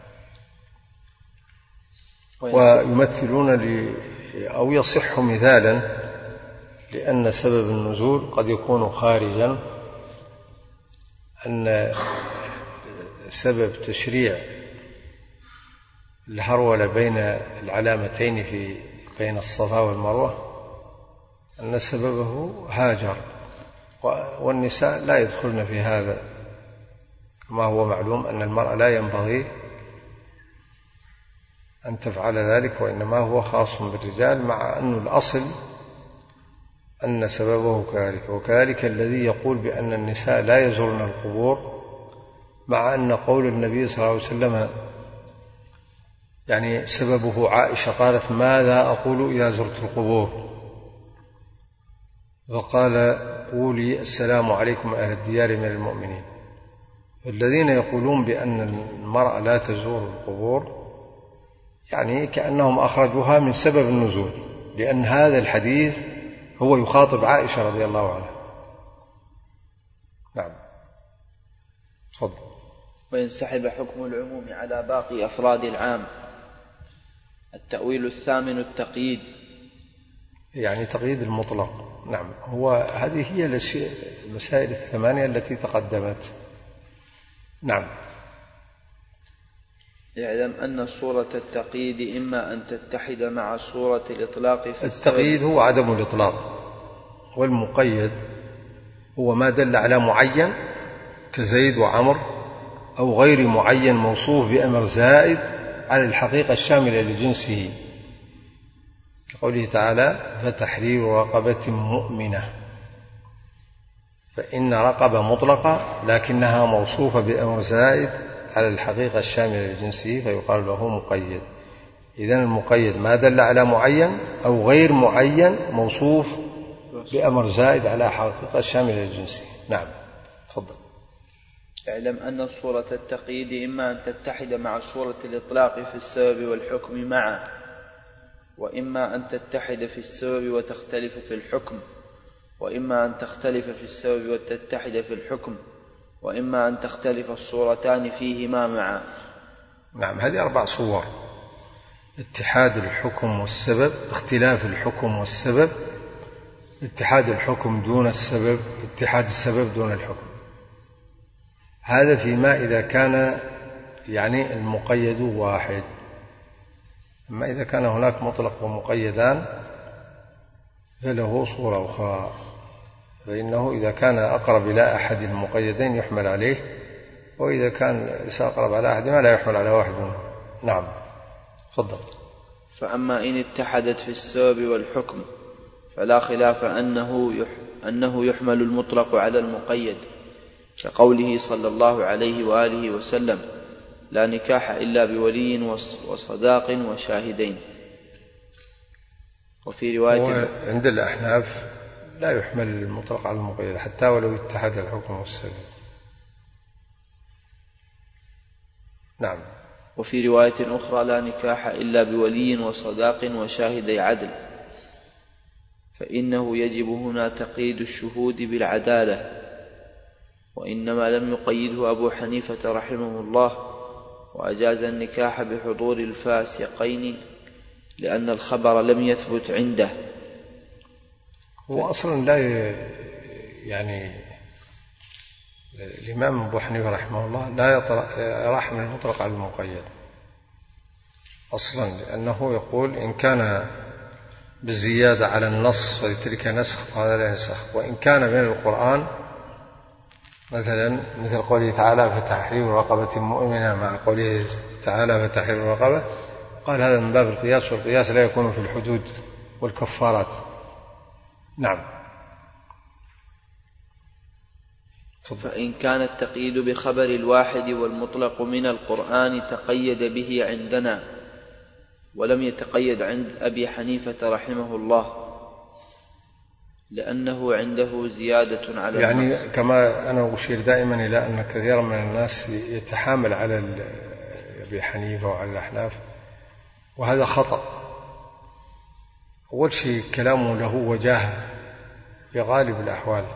ويمثلون ل... أو يصح مثالا لأن سبب النزول قد يكون خارجا، أن سبب تشريع الهرولة بين العلامتين في بين الصفا والمروة أن سببه هاجر، والنساء لا يدخلن في هذا، كما هو معلوم أن المرأة لا ينبغي أن تفعل ذلك، وإنما هو خاص بالرجال، مع أن الأصل أن سببه كذلك. وكذلك الذي يقول بأن النساء لا يزورن القبور، مع أن قول النبي صلى الله عليه وسلم يعني سببه عائشة قالت ماذا أقول إذا زرت القبور، فقال قولي السلام عليكم أهل الديار من المؤمنين. الذين يقولون بأن المرأة لا تزور القبور يعني كأنهم أخرجوها من سبب النزول، لأن هذا الحديث هو يخاطب عائشة رضي الله عنها. نعم. تفضل. وينسحب حكم العموم على باقي أفراد العام. التأويل الثامن التقييد، يعني تقييد المطلق. نعم. هو هذه هي المسائل الثمانية التي تقدمت. نعم. يعلم أن صورة التقييد إما أن تتحد مع صورة الإطلاق في التقييد هو عدم الإطلاق، والمقيد هو ما دل على معين كزيد وعمر، أو غير معين موصوف بأمر زائد على الحقيقة الشاملة لجنسه، كقوله تعالى فتحرير رقبة مؤمنة، فإن رقبة مطلقة لكنها موصوفة بأمر زائد على الحقيقة الشاملة لجنسه فيقال له مقيد. إذن المقيد ما دل على معين أو غير معين موصوف بأمر زائد على حقيقة شاملة لجنسه. نعم. تفضل. اعلم أن صورة التقييد إما أن تتحد مع صورة الإطلاق في السبب والحكم معا، وإما أن تتحد في السبب وتختلف في الحكم، وإما أن تختلف في السبب وتتحد في الحكم، وإما أن تختلف الصورتان فيهما معا. نعم. هذه أربع صور: اتحاد الحكم والسبب، اختلاف الحكم والسبب، اتحاد الحكم دون السبب، اتحاد السبب دون الحكم. هذا فيما إذا كان يعني المقيد واحد. أما إذا كان هناك مطلق ومقيدان فله صورة أخرى، فإنه إذا كان أقرب إلى أحد المقيدين يحمل عليه، وإذا كان أقرب على أحدهما لا يحمل على واحد منه. نعم. تفضل. فأما إن اتحدت في السبب والحكم فلا خلاف أنه أنه يحمل المطلق على المقيد، كقوله صلى الله عليه وآله وسلم لا نكاح إلا بولي وصداق وشاهدين. وفي رواية عند الأحناف لا يحمل المطلق على المقيد حتى ولو اتحد الحكم والسبب. نعم. وفي رواية أخرى لا نكاح إلا بولي وصداق وشاهدي عدل، فإنه يجب هنا تقييد الشهود بالعدالة، وإنما لم يقيده أبو حنيفة رحمه الله، وأجاز النكاح بحضور الفاسقين لأن الخبر لم يثبت عنده. هو أصلا لا يعني الإمام أبو حنيفة رحمه الله لا يراحم المطلق على المقيد أصلا، لأنه يقول إن كان بالزيادة على النص فتلك نسخ وهذا لا ينسخ، وإن كان من القرآن مثلا مثل قوله تعالى فتحرير رقبة مؤمنة مع قوله تعالى فتحرير رقبة، قال هذا من باب القياس، والقياس لا يكون في الحدود والكفارات. نعم. فإن كان التقييد بخبر الواحد والمطلق من القرآن تقيد به عندنا، ولم يتقيد عند أبي حنيفة رحمه الله، لأنه عنده زيادة على يعني النص. كما أنا أشير دائما إلى أن كثيرا من الناس يتحامل على أبي حنيفة وعلى الأحناف، وهذا خطأ. أول شيء كلامه له وجاهة في غالب الأحوال،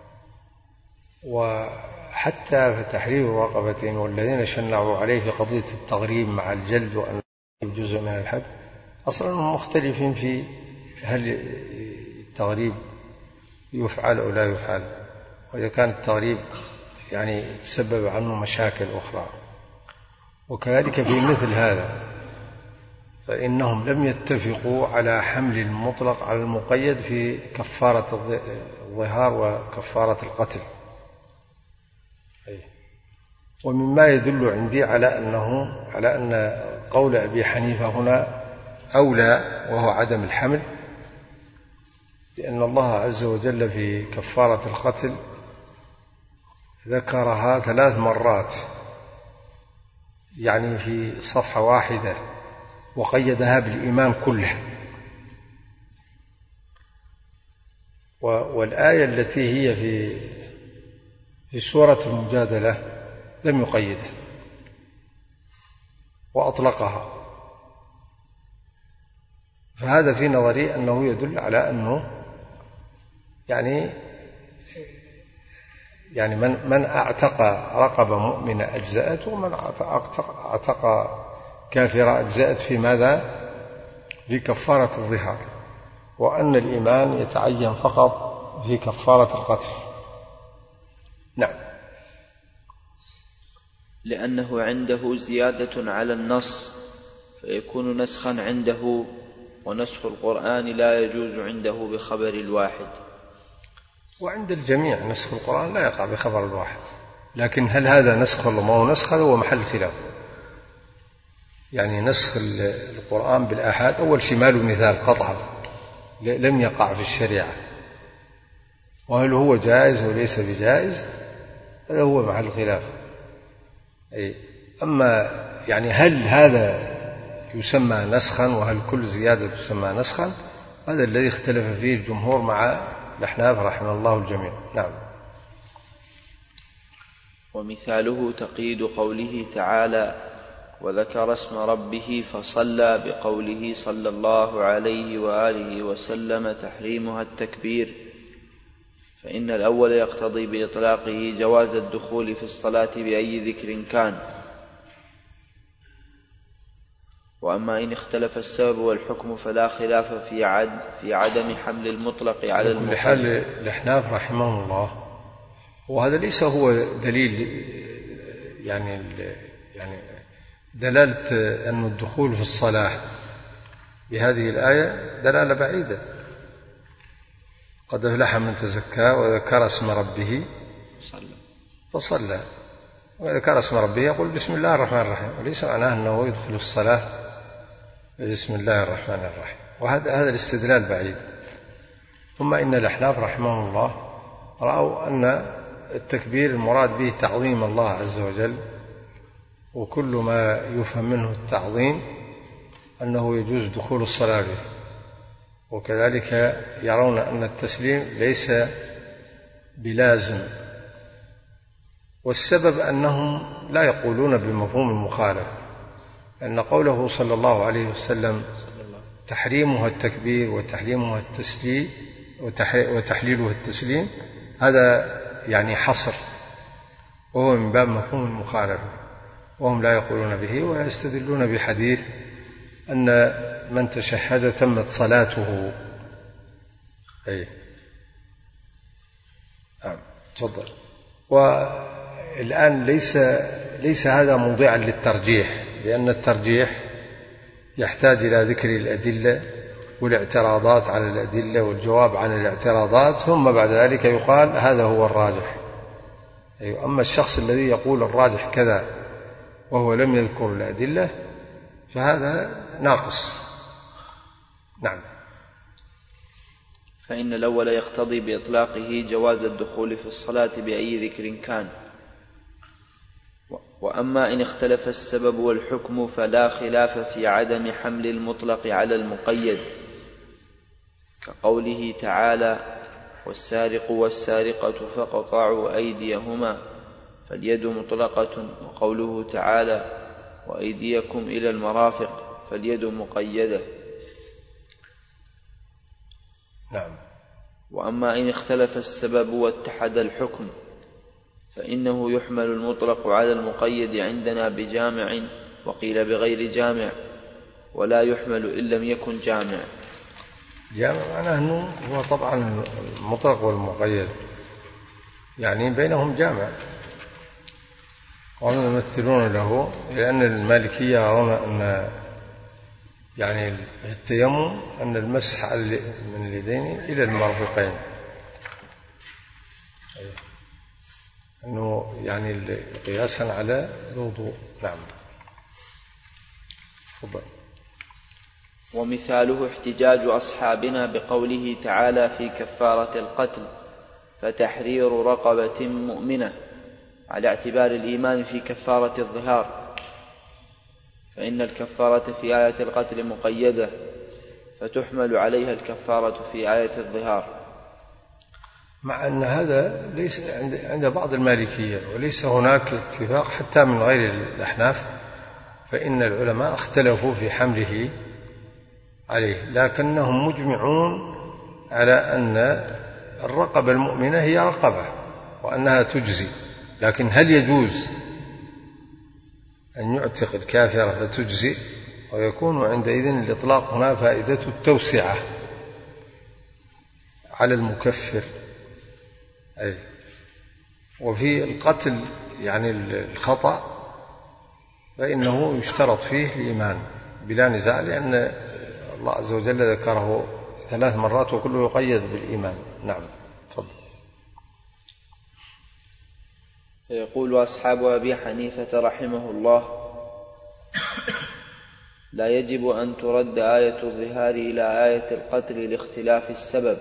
وحتى في تحرير رقبة والذين شنعوا عليه في قضية التغريب مع الجلد وأن جزء من الحد، أصلا هم مختلفين في هل التغريب يفعل أو لا يفعل، وإذا كان التغريب يعني تسبب عنه مشاكل أخرى. وكذلك في مثل هذا فإنهم لم يتفقوا على حمل المطلق على المقيد في كفارة الظهار وكفارة القتل. ومما يدل عندي على أنه على أن قول أبي حنيفة هنا أولى وهو عدم الحمل، لأن الله عز وجل في كفارة القتل ذكرها ثلاث مرات، يعني في صفحة واحدة، وقيدها بالإيمان كله. والآية التي هي في في سورة المجادلة لم يقيدها وأطلقها، فهذا في نظري أنه يدل على أنه يعني يعني من من أعتق رقبة مؤمنة أجزأت، ومن أعتق كافرة أجزأت في ماذا؟ في كفارة الظهار، وأن الإيمان يتعين فقط في كفارة القتل. نعم. لأنه عنده زيادة على النص فيكون نسخا عنده، ونسخ القرآن لا يجوز عنده بخبر الواحد. وعند الجميع نسخ القرآن لا يقع بخبر الواحد، لكن هل هذا نسخ ولا ما هو نسخ؟ هذا هو محل خلاف. يعني نسخ القرآن بالآحاد أول شيء ما له مثال قطعا، لم يقع في الشريعة، وهل هو جائز وليس بجائز هذا هو محل خلاف. أي أما يعني هل هذا يسمى نسخا وهل كل زيادة تسمى نسخا، هذا الذي اختلف فيه الجمهور مع الأحناف رحمه الله الجميع. نعم. ومثاله تقييد قوله تعالى وذكر اسم ربه فصلى بقوله صلى الله عليه وآله وسلم تحريمها التكبير، فإن الأول يقتضي بإطلاقه جواز الدخول في الصلاة بأي ذكر كان. وأما إن اختلف السبب والحكم فلا خلاف في عد في عدم حمل المطلق على المقيد. لحال الأحناف رحمه الله، وهذا ليس هو دليل يعني يعني دلالة أن الدخول في الصلاة بهذه الآية دلالة بعيدة. قد أفلح من تزكى وذكر اسم ربه فصلى، وذكر اسم ربه يقول بسم الله الرحمن الرحيم، وليس معناه أنه يدخل الصلاة بسم الله الرحمن الرحيم، وهذا هذا الاستدلال بعيد. ثم إن الأحناف رحمه الله رأوا أن التكبير المراد به تعظيم الله عز وجل، وكل ما يفهم منه التعظيم أنه يجوز دخول الصلاة به، وكذلك يرون أن التسليم ليس بلازم، والسبب أنهم لا يقولون بمفهوم المخالفة، أن قوله صلى الله عليه وسلم تحريمها التكبير وتحريمها التسليم وتحليلها التسليم، هذا يعني حصر، وهو من باب مفهوم المخالفة، وهم لا يقولون به، ويستدلون بحديث أن من تشهد تمت صلاته. أي نعم تفضل. والآن ليس ليس هذا موضعا للترجيح، لأن الترجيح يحتاج إلى ذكر الأدلة والاعتراضات على الأدلة والجواب عن الاعتراضات، ثم بعد ذلك يقال هذا هو الراجح. أيوة. أما الشخص الذي يقول الراجح كذا وهو لم يذكر الأدلة فهذا ناقص. نعم. فإن الأول يقتضي بإطلاقه جواز الدخول في الصلاة بأي ذكر كان. وأما إن اختلف السبب والحكم فلا خلاف في عدم حمل المطلق على المقيد، كقوله تعالى والسارق والسارقة فقطعوا أيديهما فاليد مطلقة، وقوله تعالى وأيديكم إلى المرافق فاليد مقيدة. نعم. وأما إن اختلف السبب واتحد الحكم فإنه يحمل المطلق على المقيد عندنا بجامع، وقيل بغير جامع، ولا يحمل إن لم يكن جامع. جامع معناه أنه هو طبعا المطلق والمقيد يعني بينهم جامع، وهم يمثلون له، لأن المالكية يرون أن يعني التيمم أن المسح من اليدين إلى المرفقين، أنه يعني قياسا على الوضوء. نعم. تفضل. ومثاله احتجاج أصحابنا بقوله تعالى في كفارة القتل فتحرير رقبة مؤمنة، على اعتبار الإيمان في كفارة الظهار، فإن الكفارة في آية القتل مقيدة فتحمل عليها الكفارة في آية الظهار، مع أن هذا ليس عند بعض المالكية، وليس هناك اتفاق حتى من غير الأحناف، فإن العلماء اختلفوا في حمله عليه، لكنهم مجمعون على أن الرقبة المؤمنة هي رقبة وأنها تجزي، لكن هل يجوز أن يعتق الكافرة فتجزي؟ ويكون عندئذ الإطلاق هنا فائدة التوسعة على المكفر. أي. وفي القتل يعني الخطأ فإنه يشترط فيه الإيمان بلا نزاع، لأن الله عز وجل ذكره ثلاث مرات وكله يقيد بالإيمان. نعم. تفضل. يقول أصحاب أبي حنيفة رحمه الله لا يجب أن ترد آية الظهار إلى آية القتل لاختلاف السبب.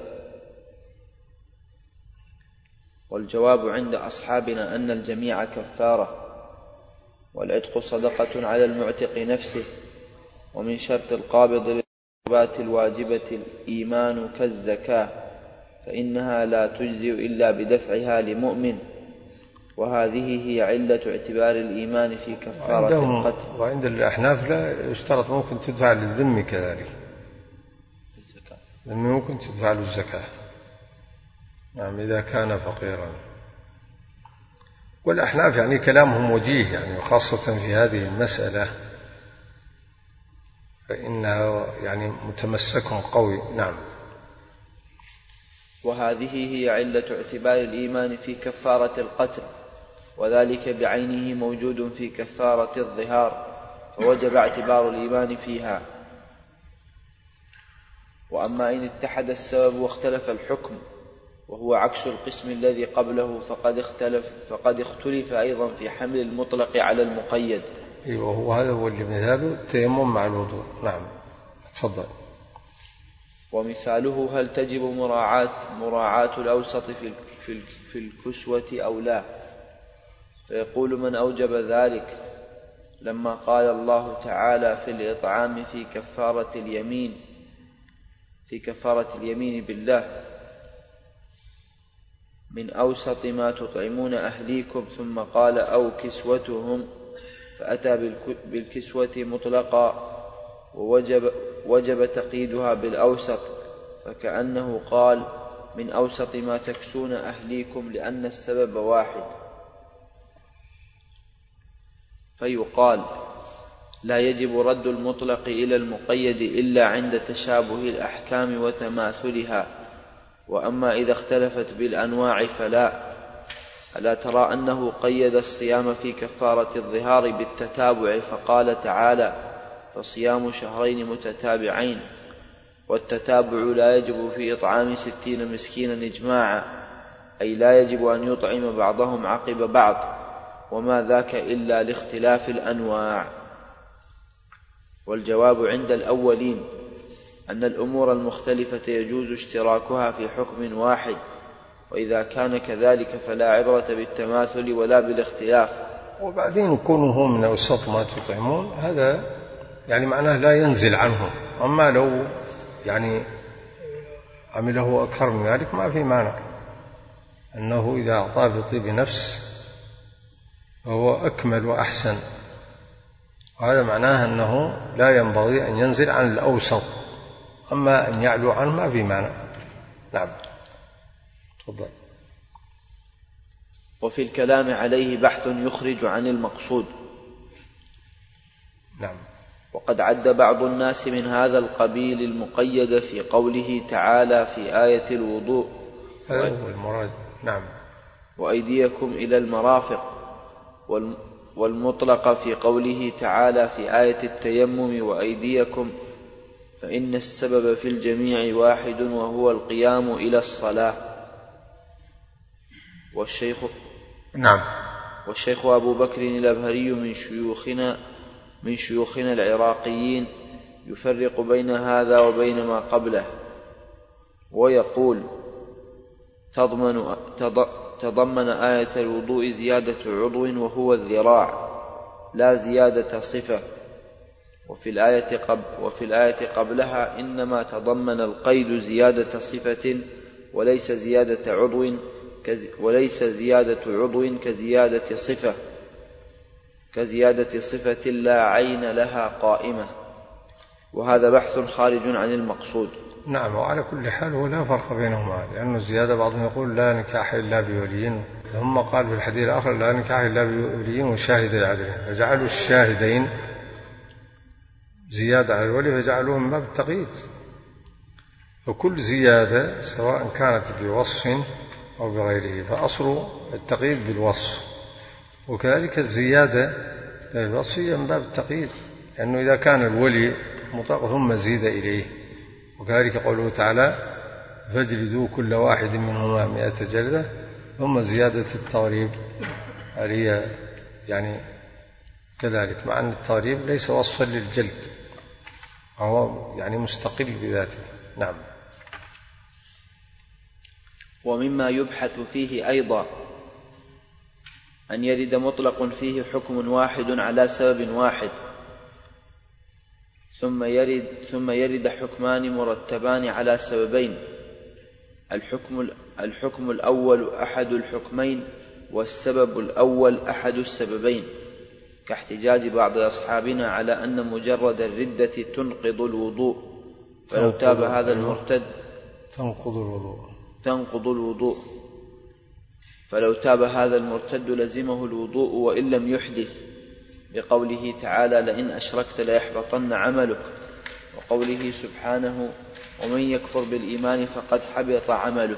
والجواب عند أصحابنا أن الجميع كفارة، والعتق صدقة على المعتق نفسه، ومن شرط القابض للقربات الواجبة الإيمان كالزكاة، فإنها لا تجزي إلا بدفعها لمؤمن، وهذه هي علة اعتبار الإيمان في كفارة القتل. وعند الأحناف لا يشترط، ممكن تدفع للذم كذلك، الزكاة ممكن تدفع له الزكاة. نعم إذا كان فقيرا. والأحناف يعني كلامهم وجيه، يعني وخاصة في هذه المسألة فإنه يعني متمسك قوي. نعم. وهذه هي علة اعتبار الإيمان في كفارة القتل، وذلك بعينه موجود في كفارة الظهار، فوجب اعتبار الإيمان فيها. وأما إن اتحد السبب واختلف الحكم، وهو عكس القسم الذي قبله، فقد اختلف فقد اختلف أيضا في حمل المطلق على المقيد. أيوه، وهو هذا هو اللي مثاله التيمم مع الوضوء. نعم. تفضل. ومثاله هل تجب مراعاة مراعاة الأوسط في في الكسوة أو لا؟ فيقول من أوجب ذلك لما قال الله تعالى في الإطعام في كفارة اليمين في كفارة اليمين بالله من أوسط ما تطعمون أهليكم، ثم قال أو كسوتهم، فأتى بالكسوة مطلقا ووجب وجب تقييدها بالأوسط، فكأنه قال من أوسط ما تكسون أهليكم لأن السبب واحد. فيقال لا يجب رد المطلق إلى المقيد إلا عند تشابه الأحكام وتماثلها، وأما إذا اختلفت بالأنواع فلا. ألا ترى أنه قيد الصيام في كفارة الظهار بالتتابع فقال تعالى فصيام شهرين متتابعين، والتتابع لا يجب في إطعام ستين مسكينا إجماعا، أي لا يجب أن يطعم بعضهم عقب بعض، وما ذاك إلا لاختلاف الأنواع. والجواب عند الأولين أن الأمور المختلفة يجوز اشتراكها في حكم واحد، وإذا كان كذلك فلا عبرة بالتماثل ولا بالاختلاف. وبعدين كونه من أوسط ما تطعمون هذا يعني معناه لا ينزل عنهم، أما لو يعني عمله أكثر من ذلك ما في مانع، أنه إذا أعطاه بطيب نفس فهو أكمل وأحسن، وهذا معناه أنه لا ينبغي أن ينزل عن الأوسط، أما أن يعلو عنه ما في مانع. نعم تفضل. وفي الكلام عليه بحث يخرج عن المقصود. نعم. وقد عد بعض الناس من هذا القبيل المقيد في قوله تعالى في آية الوضوء هذا هو المراد. نعم. وأيديكم إلى المرافق، والمطلق في قوله تعالى في آية التيمم وأيديكم، فإن السبب في الجميع واحد وهو القيام إلى الصلاة. والشيخ نعم. والشيخ أبو بكر الأبهري من شيوخنا من شيوخنا العراقيين يفرق بين هذا وبين ما قبله، ويقول تضمن تضمن آية الوضوء زيادة عضو وهو الذراع لا زيادة صفة، وفي الآية قبل وفي الآية قبلها إنما تضمن القيد زيادة صفة وليس زيادة عضو وليس زيادة عضو كزيادة صفة كزيادة صفة لا عين لها قائمة، وهذا بحث خارج عن المقصود. نعم. وعلى كل حال هو لا فرق بينهما، لأن الزيادة بعضهم يقول لا نكاح إلا بولي، ثم قال في الحديث الآخر لا نكاح إلا بولي وشاهد العدل، فجعلوا الشاهدين زيادة على الولي فجعلوه من باب التقييد. وكل زيادة سواء كانت بوصف أو بغيره فأصل التقييد بالوصف، وكذلك الزيادة بالوصف هي من باب التقييد، لأنه إذا كان الولي مطلق ثم زيد إليه. وكذلك قوله تعالى فاجلدوا كل واحد منهما مئة جلدة، ثم زيادة التغريب هي يعني كذلك، مع أن التغريب ليس وصفا للجلد، هو يعني مستقل بذاته. نعم. ومما يبحث فيه أيضا أن يرد مطلق فيه حكم واحد على سبب واحد، ثم يرد ثم يرد حكمان مرتبان على سببين، الحكم الحكم الأول أحد الحكمين والسبب الأول أحد السببين، كاحتجاج بعض أصحابنا على أن مجرد الردة تنقض الوضوء، فلو تاب هذا المرتد تنقض الوضوء تنقض الوضوء فلو تاب هذا المرتد لزمه الوضوء وإن لم يحدث، بقوله تعالى لئن أشركت ليحبطن عملك، وقوله سبحانه ومن يكفر بالإيمان فقد حبط عمله.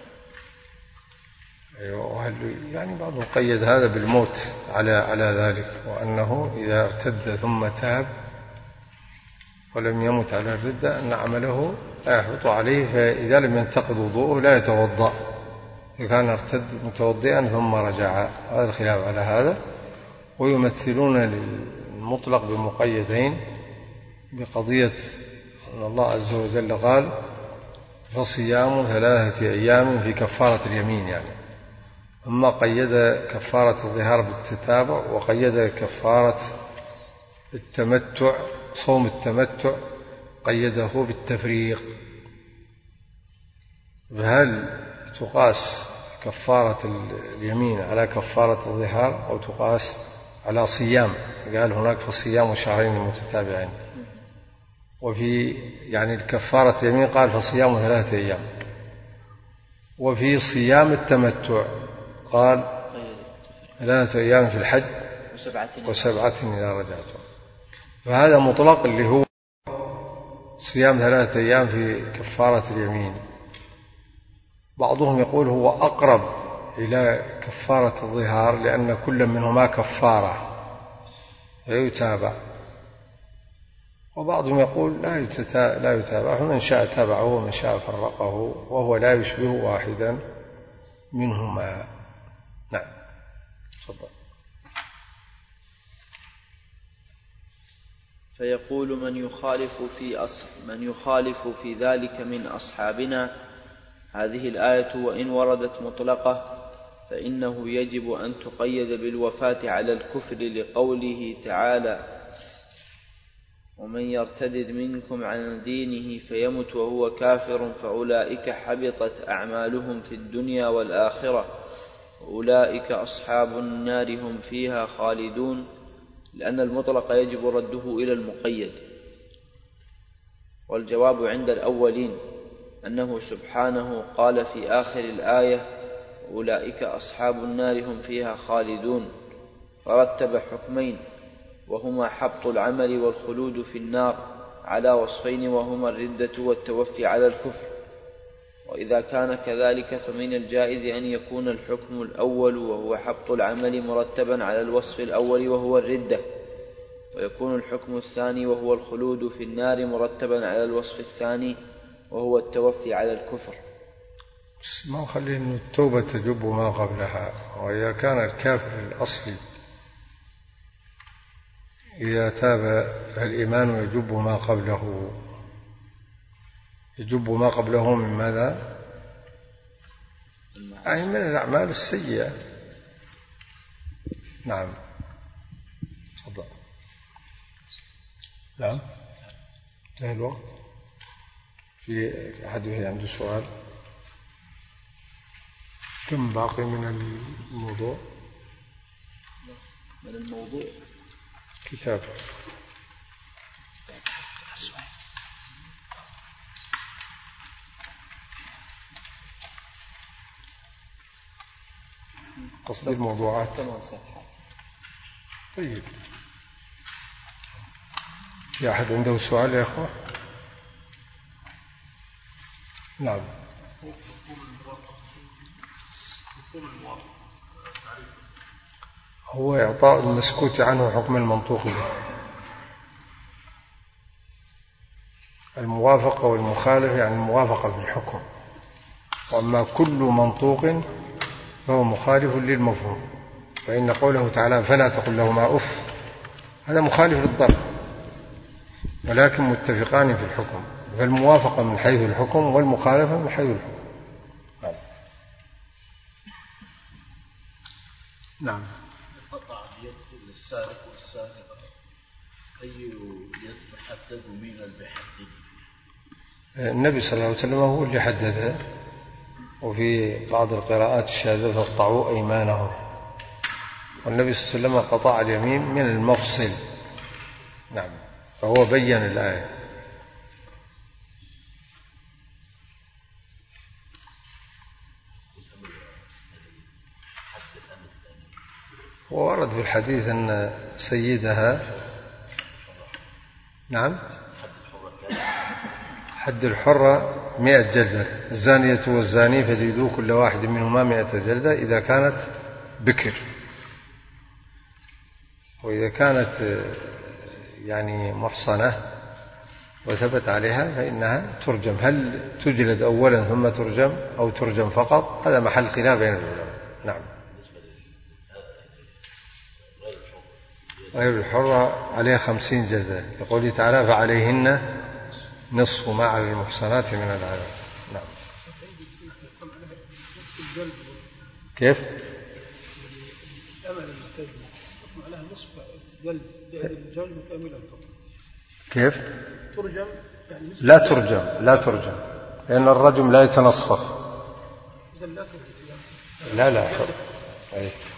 أيوة. يعني بعضهم قيد هذا بالموت على على ذلك، وأنه إذا ارتد ثم تاب ولم يمت على الردة أن عمله لا يحبط عليه، فإذا لم ينتقض وضوءه لا يتوضأ إذا كان ارتد متوضئا ثم رجع. هذا الخلاف على هذا. ويمثلون المطلق بمقيدين بقضية أن الله عز وجل قال فصيام ثلاثة أيام في كفارة اليمين، يعني أما قيد كفارة الظهار بالتتابع، وقيد كفارة التمتع صوم التمتع قيده بالتفريق، فهل تقاس كفارة اليمين على كفارة الظهار أو تقاس على صيام؟ قال هناك في الصيام شهرين متتابعين، وفي يعني كفارة اليمين قال فصيام ثلاثة أيام، وفي صيام التمتع قال ثلاثة أيام في الحج وسبعة إذا رجعتم. فهذا مطلق اللي هو صيام ثلاثة أيام في كفارة اليمين. بعضهم يقول هو أقرب إلى كفارة الظهار لأن كل منهما كفارة فيتابع، وبعضهم يقول لا لا يتابع، فمن شاء تابعه ومن شاء فرقه، وهو لا يشبه واحدا منهما. نعم تفضل. فيقول من يخالف في أصح من يخالف في ذلك من أصحابنا هذه الآية وإن وردت مطلقة فإنه يجب أن تقيد بالوفاة على الكفر لقوله تعالى ومن يرتدد منكم عن دينه فيمت وهو كافر فأولئك حبطت أعمالهم في الدنيا والآخرة وأولئك أصحاب النار هم فيها خالدون، لأن المطلق يجب رده إلى المقيد. والجواب عند الأولين أنه سبحانه قال في آخر الآية أولئك أصحاب النار هم فيها خالدون، فرتب حكمين وهما حبط العمل والخلود في النار على وصفين وهما الردة والتوفي على الكفر. وإذا كان كذلك فمن الجائز أن يكون الحكم الأول وهو حبط العمل مرتبا على الوصف الأول وهو الردة، ويكون الحكم الثاني وهو الخلود في النار مرتبا على الوصف الثاني وهو التوفي على الكفر. بس ما خلي أن التوبة تجب ما قبلها، وإذا كان الكافر الأصلي إذا تاب الإيمان يجب ما قبله، يجب ما قبله من ماذا؟ يعني من الأعمال السيئة. نعم تفضل. نعم انتهى الوقت. في أحد عنده سؤال؟ كم باقي من الموضوع؟ من الموضوع كتاب قصد الموضوعات ثمان صفحات. طيب في أحد عنده سؤال يا أخوة؟ نعم. هو إعطاء المسكوت عنه حكم المنطوق به. الموافقة والمخالف يعني الموافقة في الحكم، وأما كل منطوق فهو مخالف للمفهوم. فإن قوله تعالى فلا تقل لهما أف هذا مخالف للضرب، ولكن متفقان في الحكم، فالموافقة من حيث الحكم والمخالفة من حيث الحكم. نعم. قطع يد السارق والسارقة أي يد تحدد من البحدد؟ النبي صلى الله عليه وسلم هو اللي حددها، وفي بعض القراءات الشاذة فاقطعوا أيمانهم، والنبي صلى الله عليه وسلم قطع اليمين من المفصل. نعم فهو بين الآية. وورد في الحديث أن سيدها نعم حد الحرة مئة جلدة، الزانية والزاني فجلدوا كل واحد منهما مئة جلدة إذا كانت بكر، وإذا كانت يعني محصنة وثبت عليها فإنها ترجم. هل تجلد أولا ثم ترجم أو ترجم فقط؟ هذا محل خلاف بين العلماء. نعم. غير الحرة عليه خمسين جلدة، يقول تعالى فعليهن نصف ما على المحصنات من العذاب. نعم. كيف؟ كيف؟ لا ترجم لا ترجم لأن الرجم لا يتنصف، لا لا حر. أي.